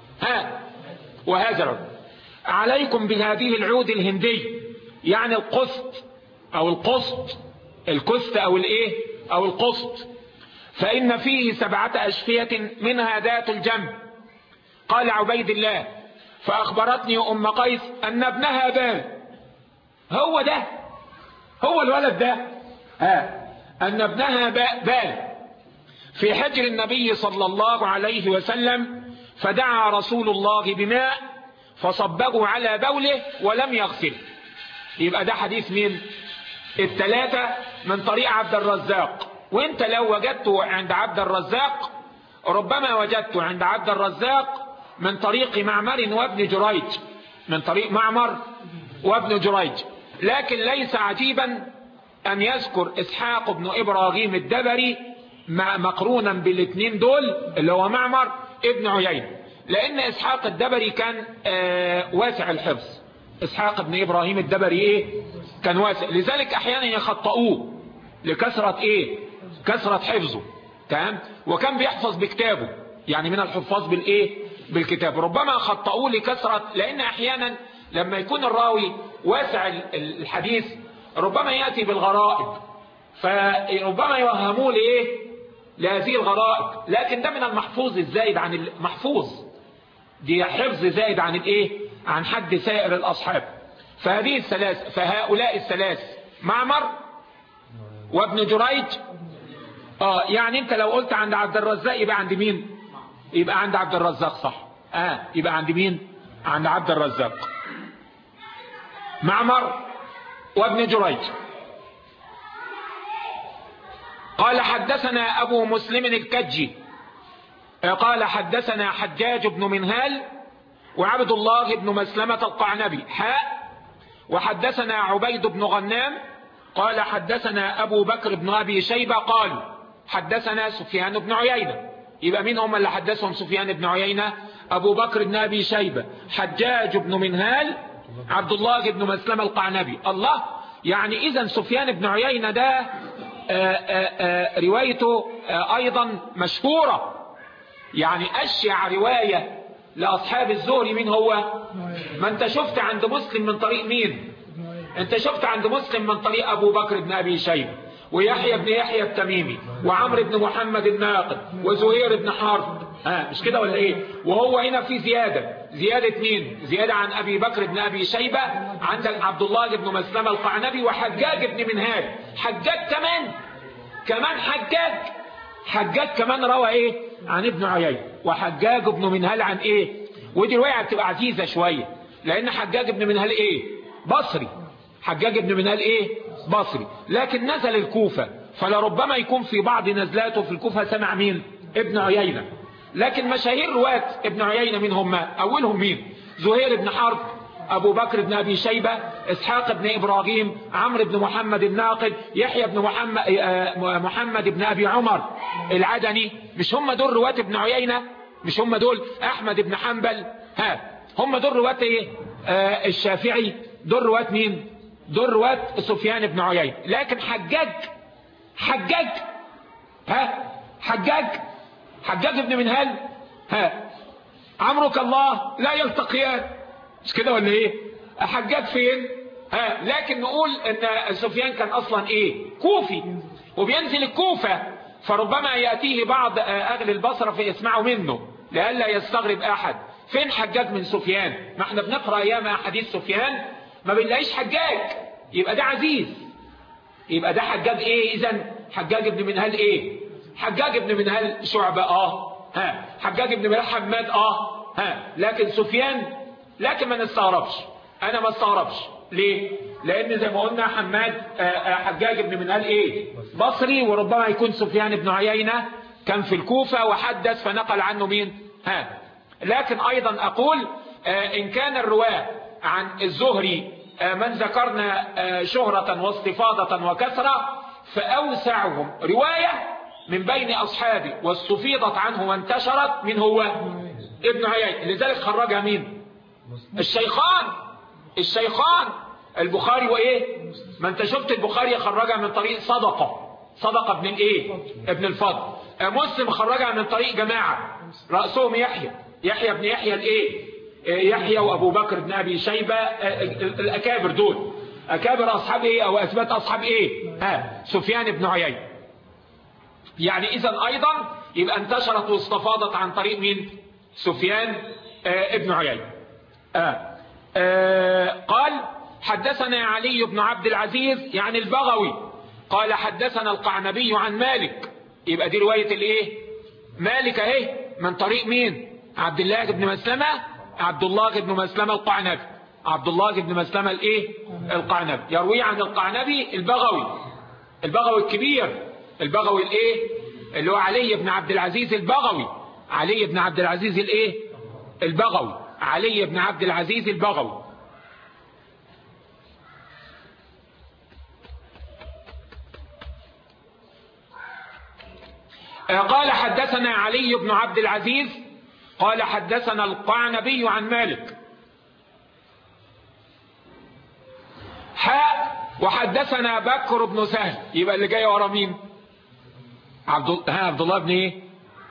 Speaker 1: وهذا العود. عليكم بهذه العود الهندي يعني القسط او الكست او القسط، فإن فيه 7 أشفية منها ذات الجنب. قال عبيد الله فأخبرتني أم قيس أن ابنها بال. هو الولد ده أن ابنها بال في حجر النبي صلى الله عليه وسلم، فدعا رسول الله بماء فصبه على بوله ولم يغسله. يبقى ده حديث مين؟ الثلاثة من طريق عبد الرزاق. وانت لو وجدته عند عبد الرزاق ربما وجدته عند عبد الرزاق من طريق معمر وابن جريج، من طريق معمر وابن جريج. لكن ليس عجيبا أن يذكر إسحاق بن إبراهيم الدبري مقرونا بالاثنين دول اللي هو معمر ابن عيينة، لان اسحاق الدبري كان واسع الحفظ. اسحاق ابن ابراهيم الدبري ايه؟ كان واسع، لذلك احيانا يخطئوه لكثرة ايه؟ كثرة حفظه. تمام. وكان بيحفظ بكتابه، يعني من الحفاظ بالايه؟ بالكتاب. ربما خطئوه لكثرة، لان احيانا لما يكون الراوي واسع الحديث ربما يأتي بالغرائب، فربما يوهموه لايه؟ لهذه الغرائب. لكن ده من المحفوظ الزائد عن المحفوظ، دي حفظ زائد عن الايه؟ عن حد سائر الاصحاب. فهذه الثلاث، فهؤلاء الثلاث معمر وابن جريج. يعني انت لو قلت عند عبد الرزاق يبقى عند مين؟ يبقى عند عبد الرزاق، صح. يبقى عند مين؟ عند عبد الرزاق. معمر وابن جريج. قال حدثنا ابو مسلم الكجي قال حدثنا حجاج بن منهال وعبد الله بن مسلمة القعنبي وحدثنا عبيد بن غنام قال حدثنا ابو بكر بن ابي شيبة قال حدثنا سفيان بن عيينة. يبقى مين هم اللي حدثهم سفيان بن عيينة؟ ابو بكر بن ابي شيبة، حجاج بن منهال، عبد الله بن مسلمة القعنبي. الله، يعني اذا سفيان بن عيينة ده روايته ايضا مشهورة، يعني اشيع رواية لاصحاب الزهري. مين هو؟ ما انت شفت عند مسلم من طريق مين؟ انت شفت عند مسلم من طريق ابو بكر بن ابي شيبة ويحيى بن يحيى التميمي وعمرو بن محمد الناقد وزهير بن حرب. مش كده ولا ايه؟ وهو هنا في زيادة مين؟ زيادة عن ابي بكر بن ابي شيبة، عندك عبد الله بن مسلمة القعنبي وحجاج بن منهال. حجاج كمان حجاج كمان روى ايه؟ عن ابن عيينة. وحجاج بن منهال عن ايه؟ ودي رواية بتبقى عزيزة شوية، لان حجاج بن منهال ايه؟ بصري. حجاج بن منهال ايه؟ بصري، لكن نزل الكوفة، فلربما يكون في بعض نزلاته في الكوفة سمع مين؟ ابن عيينة. لكن مشاهير رواة ابن عيينة مين هم؟ اولهم مين؟ زهير بن حرب، ابو بكر بن ابي شيبة، اسحاق بن ابراهيم، عمرو بن محمد الناقد، يحيى بن محمد بن ابي عمر العدني. مش هم دول رواة ابن عيينة؟ مش هم دول احمد بن حنبل؟ هم دول رواة ايه؟ الشافعي. دول رواة مين؟ دول رواة سفيان بن عيينة. لكن حجاج بن منهال عمرك الله لا يلتقيان، مش كده ولا ايه؟ حجاج فين؟ لكن نقول ان سفيان كان اصلا ايه؟ كوفي، وبينزل الكوفة، فربما يأتيه بعض اهل البصرة فيسمعوا منه لئلا يستغرب احد. فين حجاج من سفيان؟ ما احنا بنقرأ ايام حديث سفيان ما بنلاقيش حجاج، يبقى ده عزيز، يبقى ده حجاج ايه؟ اذا حجاج بن منهال ايه؟ حجاج بن منهال شعبة حجاج بن منهال حماد لكن سفيان، لكن ما نستغربش، انا ما استغربش. ليه؟ لان زي ما قلنا حماد حجاج بن منهال ايه؟ بصري، وربما يكون سفيان بن عيينة كان في الكوفة وحدث فنقل عنه مين؟ لكن ايضا اقول ان كان الرواة عن الزهري من ذكرنا شهرة واستفاضة وكثرة، فأوسعهم رواية من بين أصحابه واستفيضت عنه وانتشرت من هو؟ ابن عيينة. لذلك خرجها مين؟ الشيخان البخاري وإيه؟ ما انت شفت البخاري خرجها من طريق صدقة ابن الإيه؟ ابن الفضل. مسلم خرجها من طريق جماعة رأسهم يحيى بن يحيى الإيه؟ يحيى وابو بكر بن ابي شيبة، الاكابر دول اكابر اصحاب ايه او اثبات اصحاب ايه؟ سفيان بن عيينة. يعني اذا ايضا يبقى انتشرت واستفاضت عن طريق مين؟ سفيان ابن عيينة. قال حدثنا علي بن عبد العزيز يعني البغوي قال حدثنا القعنبي عن مالك. يبقى دي رواية الايه؟ مالك اهي من طريق مين؟ عبد الله بن مسلمة، عبد الله بن مسلمة القعنبي، عبد الله بن مسلمة الايه؟ القعنبي. يروي عن القعنبي البغوي الكبير، البغوي الايه؟ اللي هو علي بن عبد العزيز البغوي، علي بن عبد العزيز الايه؟ البغوي، علي بن عبد العزيز البغوي. قال حدثنا علي بن عبد العزيز قال حدثنا القعنبي عن مالك وحدثنا بكر بن سهل. يبقى اللي جاي ورا مين؟ عبد الله بن ايه؟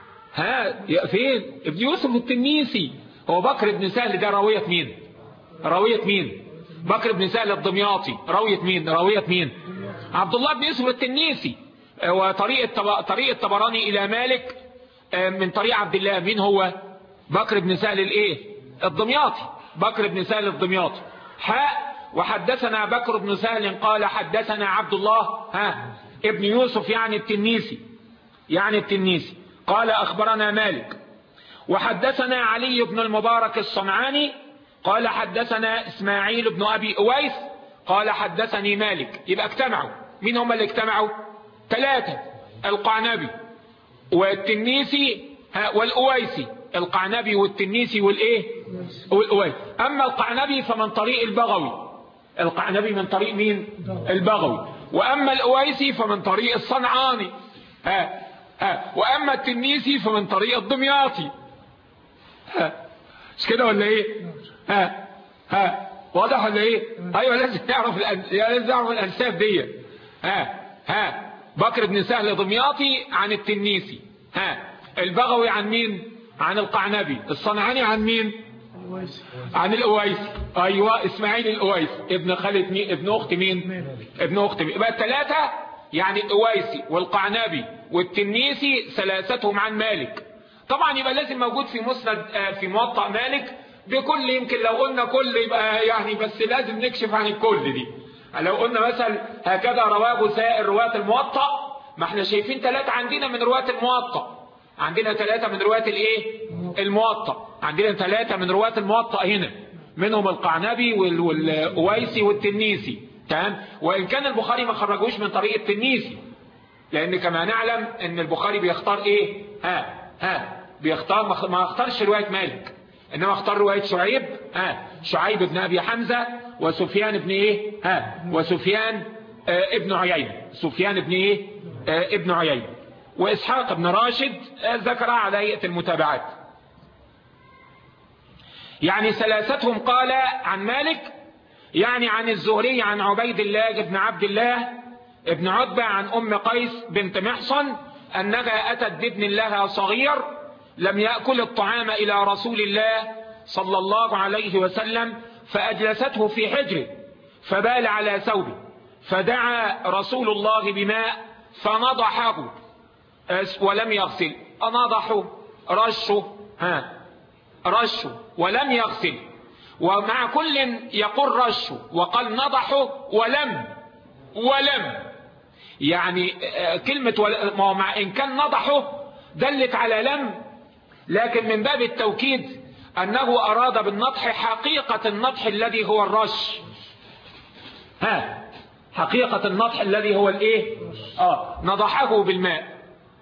Speaker 1: فين؟ ابن يوسف التنيسي. هو بكر بن سهل ده راوية مين؟ راوية مين؟ بكر بن سهل الدمياطي راوية مين؟ راوية مين؟ عبد الله بن يوسف التنيسي. وطريق الطبراني الى مالك من طريق عبد الله. مين هو؟ بكر بن سهل الايه؟ الدمياطي. بكر بن سهل الدمياطي. وحدثنا بكر بن سهل قال حدثنا عبد الله ابن يوسف يعني التنيسي قال اخبرنا مالك. وحدثنا علي بن المبارك الصنعاني قال حدثنا اسماعيل بن ابي اويس قال حدثني مالك. يبقى اجتمعوا. مين هم اللي اجتمعوا؟ 3: القعنبي والتنيسي والاويسي. القعنبي والتنيسي والايه؟ والاويسي. اما القعنبي فمن طريق البغوي. القعنبي من طريق مين؟ البغوي. واما الاويسي فمن طريق الصنعاني. واما التنيسي فمن طريق الدمياطي. مش كده ولا ايه؟ واضح ولا ايه؟ ايوه لازم نعرف الانساب دي. بكر بن سهل دمياطي عن التنيسي. البغوي عن مين؟ عن القعنبي. الصنعاني عن مين؟ عن الاويسي. ايوه اسماعيل الاويسي ابن خالد مين؟ ابن اخت مين؟ ابن اخت مين؟ يبقى 3 يعني الاويسي والقعنبي والتنيسي ثلاثتهم عن مالك. طبعا يبقى لازم موجود في مسند في موطأ مالك بكل. يمكن لو قلنا كل يبقى يعني بس لازم نكشف عن الكل دي. لو قلنا مثلا هكذا رواه سائر رواة الموطأ، ما احنا شايفين 3 عندنا من رواة الموطأ. عندنا 3 من رواة الايه؟ الموطأ. عندنا 3 من رواة الموطأ هنا، منهم القعنبي والاويسي والتنيسي. تمام. وان كان البخاري ما خرجوش من طريق التنيسي، لان كما نعلم ان البخاري بيختار ايه؟ بيختار ما اختارش رواية مالك، انما اختار رواية شعيب بن ابي حمزة وسفيان بن ايه؟ وسفيان ابن عيينة. سفيان بن ايه؟ ابن عيينة. واسحاق بن راشد ذكر على هيئة المتابعات. يعني ثلاثتهم قال عن مالك، يعني عن الزهري عن عبيد الله بن عبد الله ابن عتبة عن ام قيس بنت محصن انها اتت بابن لها صغير لم يأكل الطعام الى رسول الله صلى الله عليه وسلم، فاجلسته في حجره فبال على ثوبه، فدعا رسول الله بماء فنضحه ولم يغسل. نضحه رشه ولم يغسل. ومع كل يقول رشه وقال نضحه ولم يعني كلمة مع إن كان نضحه دلت على لم، لكن من باب التوكيد أنه أراد بالنضح حقيقة النضح الذي هو الرش. حقيقة النضح الذي هو الايه؟ نضحه بالماء.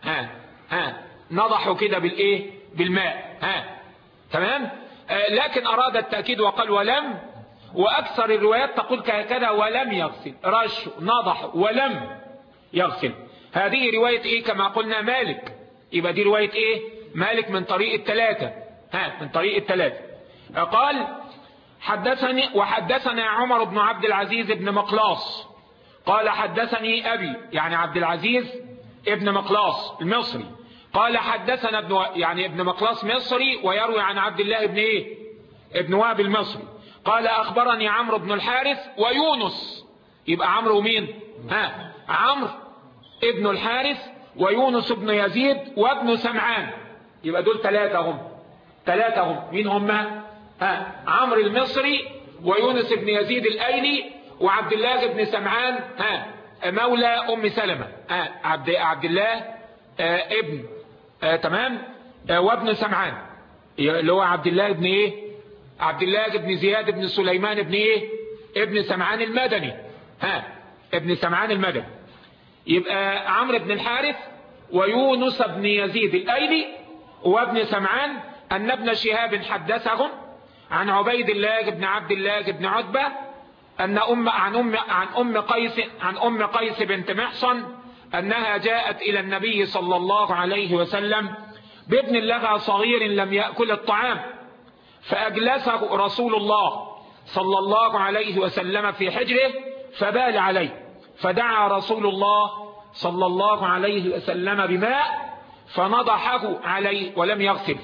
Speaker 1: نضحه كده بالايه؟ بالماء. تمام. لكن أراد التأكيد وقال ولم. وأكثر الروايات تقول كذا ولم يغسل. رش نضح ولم يغسل. هذه رواية ايه؟ كما قلنا مالك. يبقى دي رواية ايه؟ مالك من طريق 3. من طريق 3. قال وحدثنا عمر بن عبد العزيز بن مقلاص قال حدثني أبي يعني عبد العزيز ابن مقلاص المصري قال حدثنا ابن مقلاص مصري ويروي عن عبد الله ابن ايه؟ ابن وهب المصري. قال أخبرني عمرو بن الحارث ويونس. يبقى عمرو مين؟ عمرو ابن الحارث ويونس بن يزيد وابن سمعان. يبقى دول 3 هم. مين هم؟ عمرو المصري ويونس بن يزيد الأيلي وعبد الله بن سمعان مولى أم سلمة. عبد الله ابن تمام وابن سمعان اللي هو عبد الله ابن ايه؟ عبد الله بن زياد بن سليمان ابن ايه؟ ابن سمعان المدني. ابن سمعان المدني. يبقى عمرو بن الحارث ويونس بن يزيد الأيلي وابن سمعان أن ابن شهاب حدثهم عن عبيد الله بن عبد الله بن عتبة أن عن أم قيس بنت محصن أنها جاءت إلى النبي صلى الله عليه وسلم بابن لها صغير لم يأكل الطعام، فأجلسه رسول الله صلى الله عليه وسلم في حجره فبال عليه، فدعا رسول الله صلى الله عليه وسلم بماء فنضحه عليه ولم يغسل.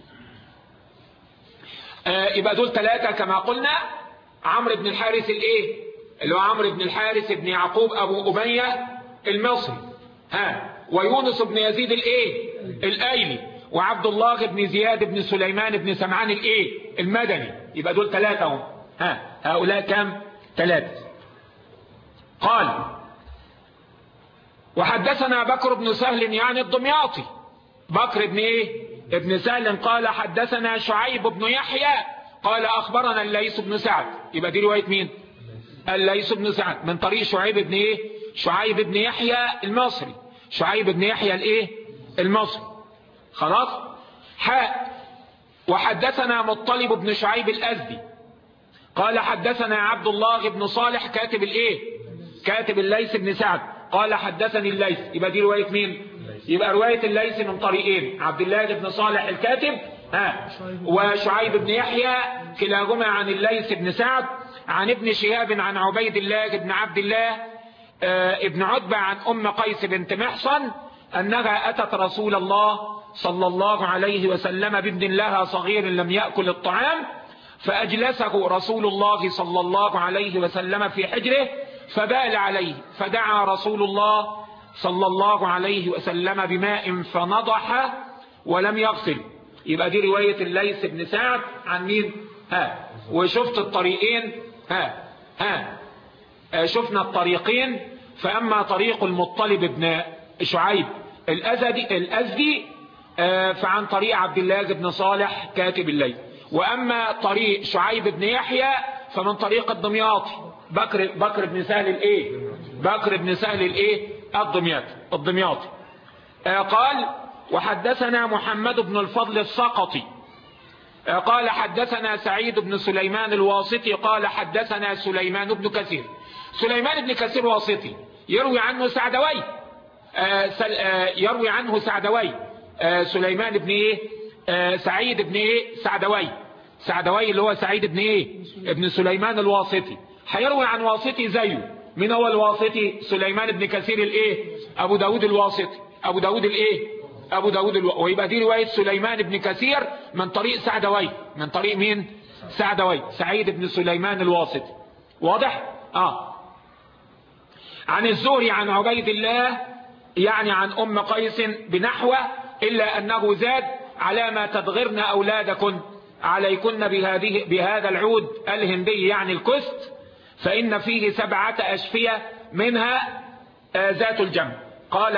Speaker 1: يبقى دول 3 كما قلنا. عمرو بن الحارث الايه اللي هو عمرو بن الحارث بن يعقوب ابو أمية المصري، ويونس بن يزيد الايه الايلي، وعبد الله بن زياد بن سليمان بن سمعان الايه المدني. يبقى دول 3 هم. هؤلاء كم؟ 3. قال وحدثنا بكر بن سهل يعني الدمياطي، بكر بن ايه ابن سهل قال حدثنا شعيب بن يحيى قال اخبرنا الليث بن سعد. يبقى دي رواية مين؟ الليث بن سعد من طريق شعيب بن ايه شعيب بن يحيى المصري، شعيب بن يحيى الايه المصري. خلاص. وحدثنا مطلب بن شعيب الازدي قال حدثنا عبد الله بن صالح كاتب الايه كاتب الليث بن سعد قال حدثني الليث. يبقى دي رواية مين؟ يبقى رواية الليث من طريقين، عبد الله بن صالح الكاتب وشعيب بن يحيى كلاهما عن الليث بن سعد عن ابن شهاب عن عبيد الله بن عبد الله ابن عتبة عن أم قيس بنت محصن أنها أتت رسول الله صلى الله عليه وسلم بابن لها صغير لم يأكل الطعام، فأجلسه رسول الله صلى الله عليه وسلم في حجره فبال عليه، فدعا رسول الله صلى الله عليه وسلم بماء فنضح ولم يغسل. يبقى دي رواية الليث بن سعد عن مين؟ وشفت الطريقين. شفنا الطريقين. فأما طريق المطلب بن شعيب الأزدي فعن طريق عبد الله بن صالح كاتب الليث، وأما طريق شعيب بن يحيى فمن طريق الدمياطي بكر بن سهل الايه بكر بن سهل الايه الدمياطي. قال وحدثنا محمد بن الفضل السقطي قال حدثنا سعيد بن سليمان الواسطي قال حدثنا سليمان بن كثير. سليمان بن كثير واسطي يروي عنه سعدوي سليمان بن ايه سعيد بن ايه سعدوي اللي هو سعيد بن ايه ابن سليمان الواسطي هيروي عن واسطي زيه. من هو الواسطي؟ سليمان بن كثير الايه ابو داود الواسطي ويبقى دي رواية سليمان بن كثير من طريق سعدوي. من طريق مين؟ سعدوي سعيد بن سليمان الواسطي. واضح؟ عن الزهري عن عبيد الله يعني عن أم قيس بنحوه، إلا أنه زاد على ما تدغرن أولادكن عليكن بهذا العود الهندي يعني الكست، فإن فيه 7 أشفية منها ذات الجنب. قال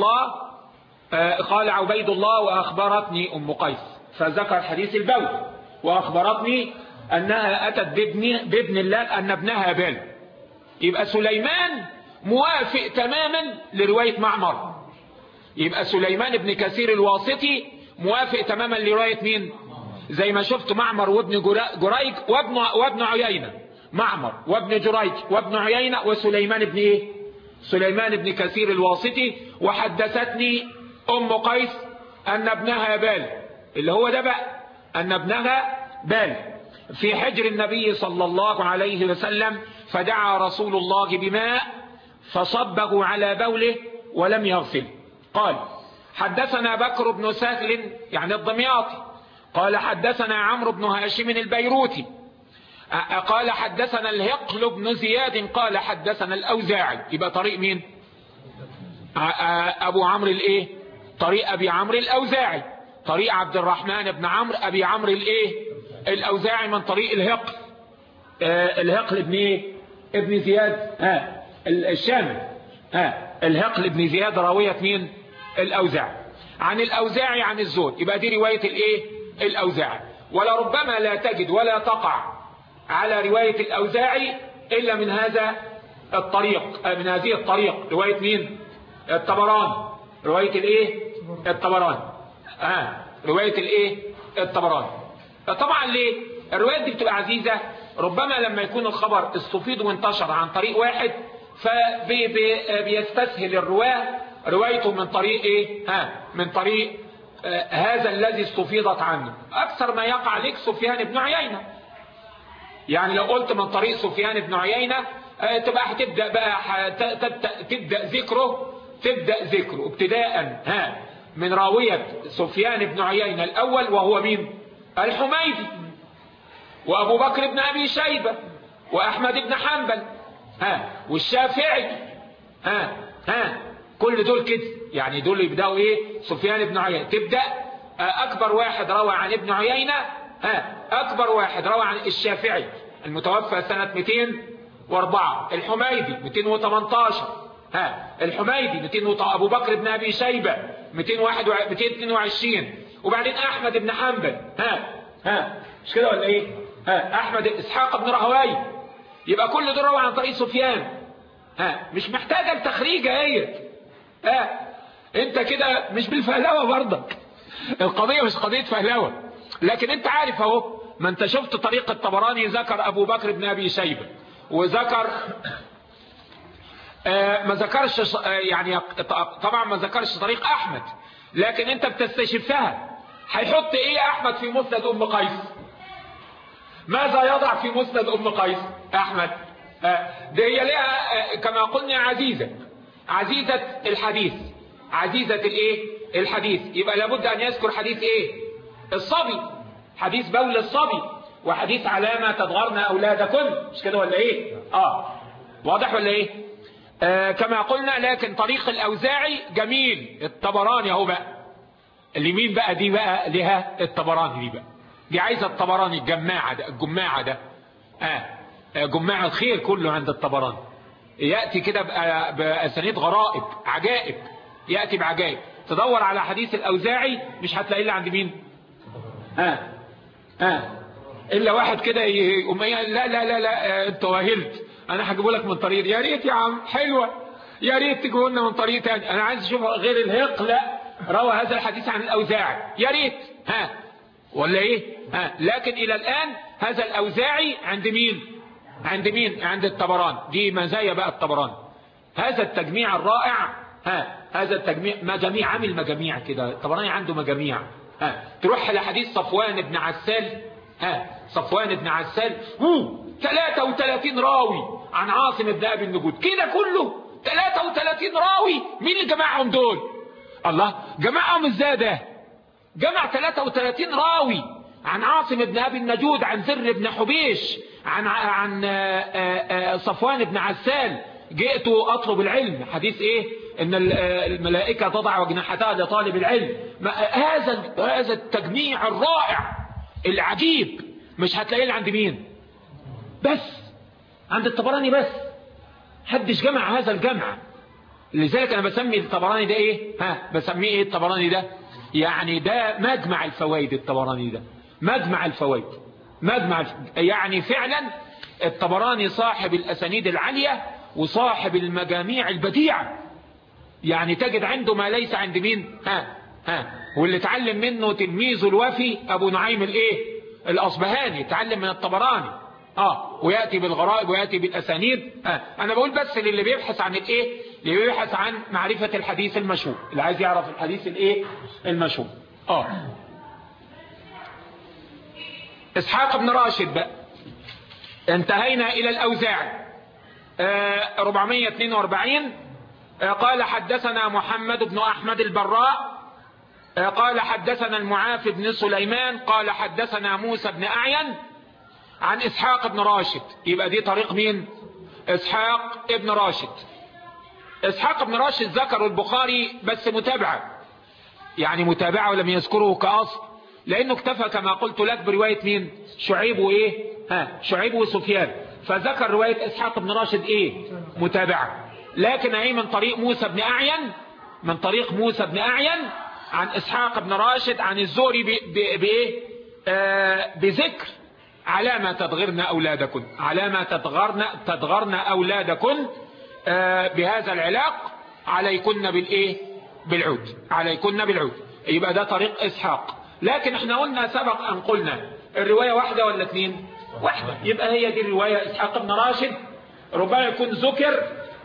Speaker 1: عبيد الله وأخبرتني أم قيس، فذكر حديث البول، وأخبرتني أنها أتت بابن الله أن ابنها بال. يبقى سليمان موافق تماما لرواية معمر. يبقى سليمان بن كثير الواسطي موافق تماما لرواية مين؟ زي ما شفت معمر وابن جريج وابن عيينة، معمر وابن جريج وابن عيينة وسليمان بن ايه؟ سليمان بن كثير الواسطي. وحدثتني أم قيس أن ابنها بال، اللي هو ده بقى أن ابنها بال في حجر النبي صلى الله عليه وسلم، فدعا رسول الله بماء فصبه على بوله ولم يغسل. قال حدثنا بكر بن سهل يعني الدمياطي قال حدثنا عمرو بن هاشم البيروتي قال حدثنا الهقل بن زياد قال حدثنا الأوزاعي. يبقى طريق مين؟ أبو عمرو الايه؟ طريق أبي عمرو الأوزاعي، طريق عبد الرحمن بن عمرو أبي عمرو الايه؟ الأوزاعي من طريق الهقل بن ايه؟ ابن زياد الشامي. الهقل بن زياد راوية مين؟ الأوزاعي عن الأوزاعي عن الزهري. يبقى دي رواية الايه؟ الأوزاعي. ولربما لا تجد ولا تقع على رواية الأوزاعي إلا من هذا الطريق، من هذه الطريق، رواية مين؟ الطبراني. رواية الايه؟ الطبراني. رواية الايه؟ الطبراني. طبعا ليه؟ الروايات دي بتبقى عزيزة. ربما لما يكون الخبر استفيد وانتشر عن طريق واحد فبيستسهل الرواه روايته من طريق ايه؟ من طريق هذا الذي استفيضت عنه. اكثر ما يقع لك سفيان بن عيينة. يعني لو قلت من طريق سفيان بن عيينة تبقى هتبدأ بقى تبدأ ذكره ابتداء من راوية سفيان بن عيينة الأول، وهو مين؟ الحميدي، وأبو بكر بن أبي شيبة، وأحمد بن حنبل، والشافعي، كل دول كده. يعني دول يبدأوا ايه؟ سفيان بن عيينة. تبدأ أكبر واحد روى عن ابن عيينة، أكبر واحد روى عن الشافعي المتوفى سنة 204، الحميدي 218، الحميدي أبو بكر بن أبي شيبة 222، وبعدين أحمد بن حنبل، مش كده ولا ايه؟ أحمد إسحاق بن راهويه. يبقى كل دول روى عن طريق سفيان. مش محتاجة التخريجة هي. انت كده مش بالفهلوة برضك، القضية مش قضية فهلوة، لكن انت عارف اهو. ما انت شفت طريق الطبراني ذكر ابو بكر بن ابي شيبة، وذكر ما ذكرش يعني طبعا ما ذكرش طريق احمد، لكن انت بتستشفها. هيحط ايه احمد في مسند ام قيس؟ ماذا يضع في مسند ام قيس احمد؟ ده هي لها كما قلنا عزيزة الحديث، عزيزة الايه؟ الحديث. يبقى لابد ان يذكر حديث ايه؟ الصبي، حديث بول الصبي، وحديث علامة تضغرن اولادكن، مش كده ولا ايه؟ واضح ولا ايه؟ كما قلنا. لكن طريق الاوزاعي جميل. الطبراني اهو بقى، اليمين بقى دي بقى لها الطبراني دي بقى، دي عايزة الطبراني الجماعة ده جماع الخير كله عند الطبراني. يأتي كده بأسانيد غرائب، عجائب، يأتي بعجائب. تدور على حديث الأوزاعي مش هتلاقيه إلا عند مين؟ إلا واحد كده يقوم لا لا لا لا أنت وهلت، أنا هجيبه لك من طريق. يا ريت يا عم، حلوة، يا ريت تجيبه لنا من طريق تاني. أنا عايز أشوف غير الهق. لا، روى هذا الحديث عن الأوزاعي، يا ريت. ولا إيه؟ لكن إلى الآن هذا الأوزاعي عند مين؟ عند الطبراني. دي مزايا بقى الطبراني، هذا التجميع الرائع. هذا التجميع، مجاميع، عامل مجاميع كده. الطبراني عنده مجاميع. تروح لحديث صفوان بن عسال. صفوان بن عسال 33 راوي عن عاصم بن ابي النجود، كده كله 33 راوي. مين اللي جمعهم دول؟ الله، جمعهم ازاي ده؟ جمع 33 راوي عن عاصم بن ابي النجود، عن زر بن حبيش، عن صفوان بن عسال. جئت اطلب العلم، حديث ايه؟ ان الملائكة تضع أجنحتها لطالب العلم. هذا التجميع الرائع العجيب مش هتلاقيه عند مين؟ بس عند الطبراني بس. حدش جمع هذا الجمع. لذلك انا بسمي الطبراني ده ايه؟ بسميه ايه الطبراني ده؟ يعني ده مجمع الفوائد. الطبراني ده مجمع الفوائد، يعني فعلا الطبراني صاحب الأسانيد العالية وصاحب المجاميع البديعة. يعني تجد عنده ما ليس عند مين؟ واللي اتعلم منه تلميذه الوفي أبو نعيم الأصبهاني، اتعلم من الطبراني. ويأتي بالغرائب ويأتي بالأسانيد. أنا بقول بس للي بيبحث عن الايه، اللي بيبحث عن معرفة الحديث المشهور، اللي عايز يعرف الحديث الايه المشهور. إسحاق بن راشد بقى. انتهينا إلى الأوزاعي 442. قال حدثنا محمد بن أحمد البراء قال حدثنا المعافي بن سليمان قال حدثنا موسى بن أعين عن إسحاق بن راشد. يبقى دي طريق مين؟ إسحاق بن راشد. إسحاق بن راشد ذكر البخاري بس متابعة، يعني متابعة ولم يذكره كأصل، لأنه اكتفى كما قلت لك برواية مين؟ شعيب وإيه؟ شعيب وسفيان. فذكر رواية إسحاق بن راشد إيه؟ متابعة. لكن أي من طريق موسى بن أعين، من طريق موسى بن أعين عن إسحاق بن راشد عن الزهري بإيه؟ بذكر على ما تدغرن أولادكن، على ما تدغرن أولادكن بهذا العلاق، عليكن بالإيه؟ بالعود، عليكن بالعود. يبقى ده طريق إسحاق. لكن احنا قلنا سبق أن قلنا الرواية واحدة ولا اثنين؟ واحدة. يبقى هي دي الرواية إسحاق بن راشد. ربما يكون ذكر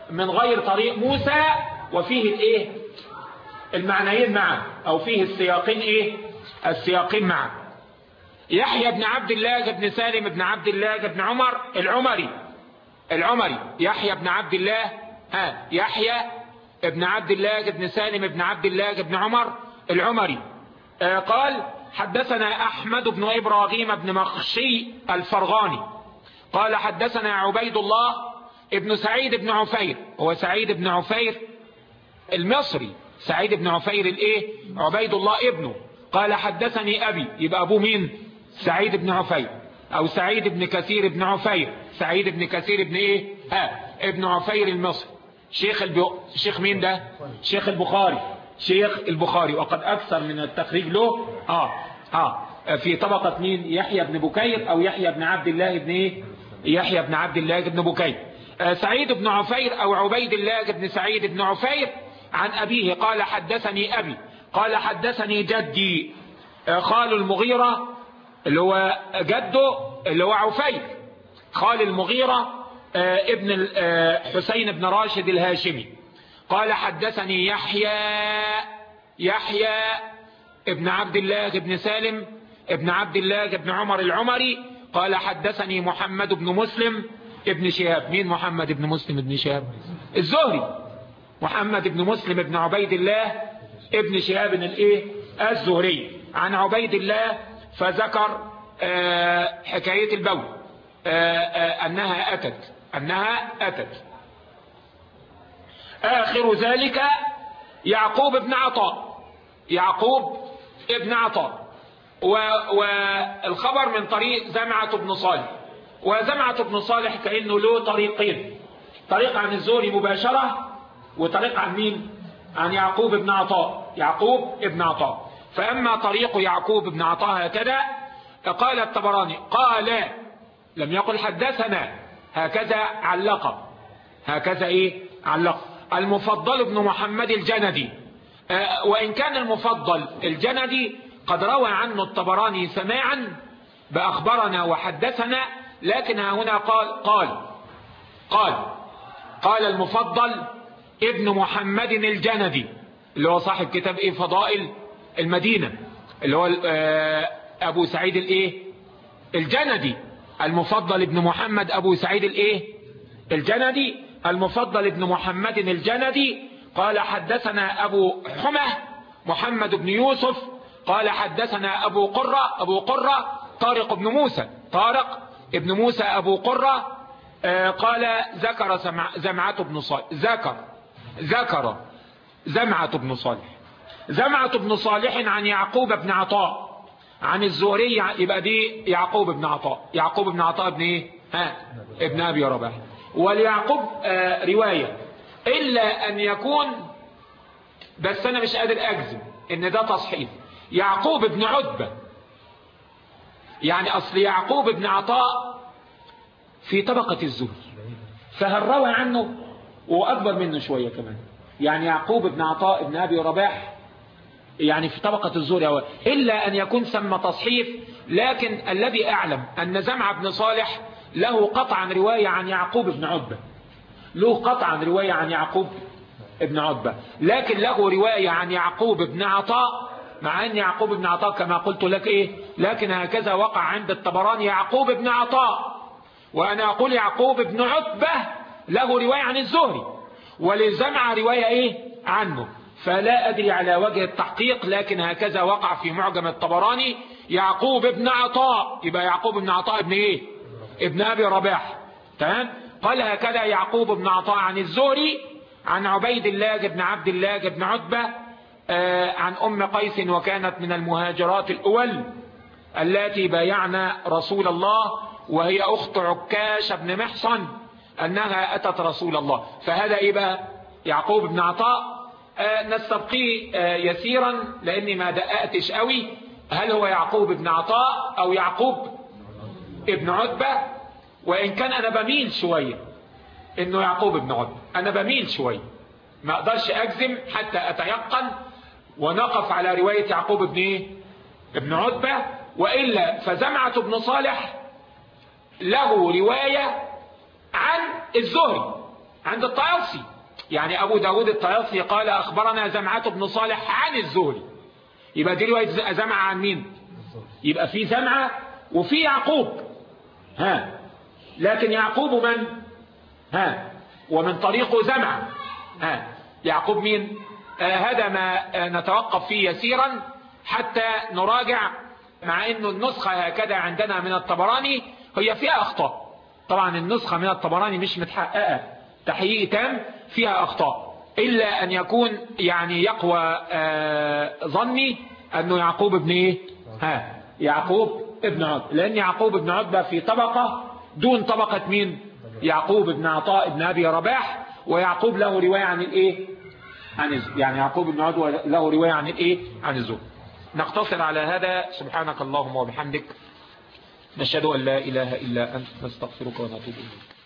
Speaker 1: من غير طريق موسى، وفيه الايه المعنيين معا، او فيه السياقين ايه السياقين معا. يحيى بن عبد الله بن سالم بن عبد الله بن عمر العمري يحيى بن عبد الله يحيى بن عبد الله بن سالم بن عبد الله بن عمر العمري قال حدثنا أحمد بن إبراهيم بن مخشي الفرغاني قال حدثنا عبيد الله ابن سعيد بن عفير، هو سعيد بن عفير المصري، سعيد بن عفير الايه عبيد الله ابنه. قال حدثني أبي، يبقى أبوه مين؟ سعيد بن عفير، أو سعيد بن كثير بن عفير، سعيد بن كثير بن ايه ابن عفير المصري. شيخ مين ده؟ شيخ البخاري، وقد أكثر من التخريج له في طبقة مين؟ يحيى بن بكير، أو يحيى بن عبد الله بن ايه يحيى بن عبد الله بن بكير. سعيد بن عفير أو عبيد الله بن سعيد بن عفير عن أبيه قال حدثني أبي قال حدثني جدي خال المغيرة اللي هو جده اللي هو عفير، خال المغيرة ابن حسين بن راشد الهاشمي قال حدثني يحيى ابن عبد الله بن سالم ابن عبد الله بن عمر العمري قال حدثني محمد بن مسلم ابن شهاب. مين محمد بن مسلم ابن شهاب؟ الزهري، محمد بن مسلم ابن عبيد الله ابن شهاب الايه الزهري عن عبيد الله، فذكر حكاية البول أنها أتت. آخر ذلك يعقوب ابن عطاء والخبر من طريق زمعة بن صالح، وزمعة بن صالح كأنه له طريقين، طريق عن الزهري مباشرة، وطريق عن مين؟ عن يعقوب ابن عطاء. فأما طريق يعقوب بن عطاء هكذا قال الطبراني قال، لم يقل حدثنا، هكذا علق المفضل بن محمد الجندي، وإن كان المفضل الجندي قد روى عنه الطبراني سماعا بأخبرنا وحدثنا، لكن هنا قال المفضل ابن محمد الجندي اللي هو صاحب كتاب فضائل المدينة، اللي هو أبو سعيد الجندي، المفضل ابن محمد أبو سعيد الجندي، المفضل ابن محمد الجندي قال حدثنا أبو حمه محمد بن يوسف قال حدثنا أبو قرة طارق ابن موسى أبو قرة قال ذكر زمعة بن صالح عن يعقوب بن عطاء عن الزهري، يبقى دي يعقوب بن عطاء ابن أبي رباح. وليعقوب رواية، إلا أن يكون، بس أنا مش قادر أجزم إن ده تصحيح، يعقوب بن عتبة. يعني أصل يعقوب بن عطاء في طبقة الزهري، فهل روى عنه وأكبر منه شوية كمان، يعني يعقوب بن عطاء ابن أبي رباح يعني في طبقة الزهري، إلا أن يكون ثم تصحيف. لكن الذي أعلم أن زمعة بن صالح له قطعا رواية عن يعقوب بن عتبة، لكن له رواية عن يعقوب بن عطاء، مع أن يعقوب بن عطاء كما قلت لك لكن هكذا وقع عند الطبراني يعقوب بن عطاء، وأنا أقول يعقوب بن عتبة له رواية عن الزهري، ولزمعة رواية عنه، فلا أدري على وجه التحقيق، لكن هكذا وقع في معجم الطبراني يعقوب بن عطاء، يبقى يعقوب بن عطاء ابن أبي رباح. تمام. قال هكذا يعقوب بن عطاء عن الزهري عن عبيد الله بن عبد الله بن عتبة عن أم قيس، وكانت من المهاجرات الأول التي بايعنا رسول الله، وهي أخت عكاش بن محصن، أنها أتت رسول الله. فهذا بقى يعقوب بن عطاء. نستبقيه يسيرا لأني ما دققتش قوي هل هو يعقوب بن عطاء أو يعقوب ابن عتبة، وإن كان أنا بميل شوية إنه يعقوب ابن عتبة، أنا بميل شوية، ما أقدرش أجزم حتى أتيقن ونقف على رواية يعقوب ابن عتبة. وإلا فزمعة بن صالح له رواية عن عند الطيالسي. يعني أبو داود الطيالسي قال أخبرنا زمعة بن صالح عن الزهري، يبقى دي رواية زمعة عن مين؟ يبقى في زمعة وفي يعقوب. لكن يعقوب من؟ ومن طريقه زمعة. يعقوب مين؟ هذا ما نتوقف فيه يسيرا حتى نراجع، مع انه النسخة هكذا عندنا من الطبراني هي فيها اخطاء. طبعا النسخة من الطبراني مش متحققة تحقيق تام، فيها اخطاء، الا ان يكون يعني يقوى ظني انه يعقوب ابن ايه؟ يعقوب ابن عتبة، لان يعقوب ابن عتبة في طبقة دون طبقة مين؟ يعقوب ابن عطاء ابن ابي رباح. ويعقوب له رواية عن الايه؟ عن الزهري. يعني يعقوب ابن عتبة له رواية عن الايه؟ عن الزهري. نقتصر على هذا. سبحانك اللهم وبحمدك، نشهد ان لا اله الا انت، نستغفرك ونتوب اليك.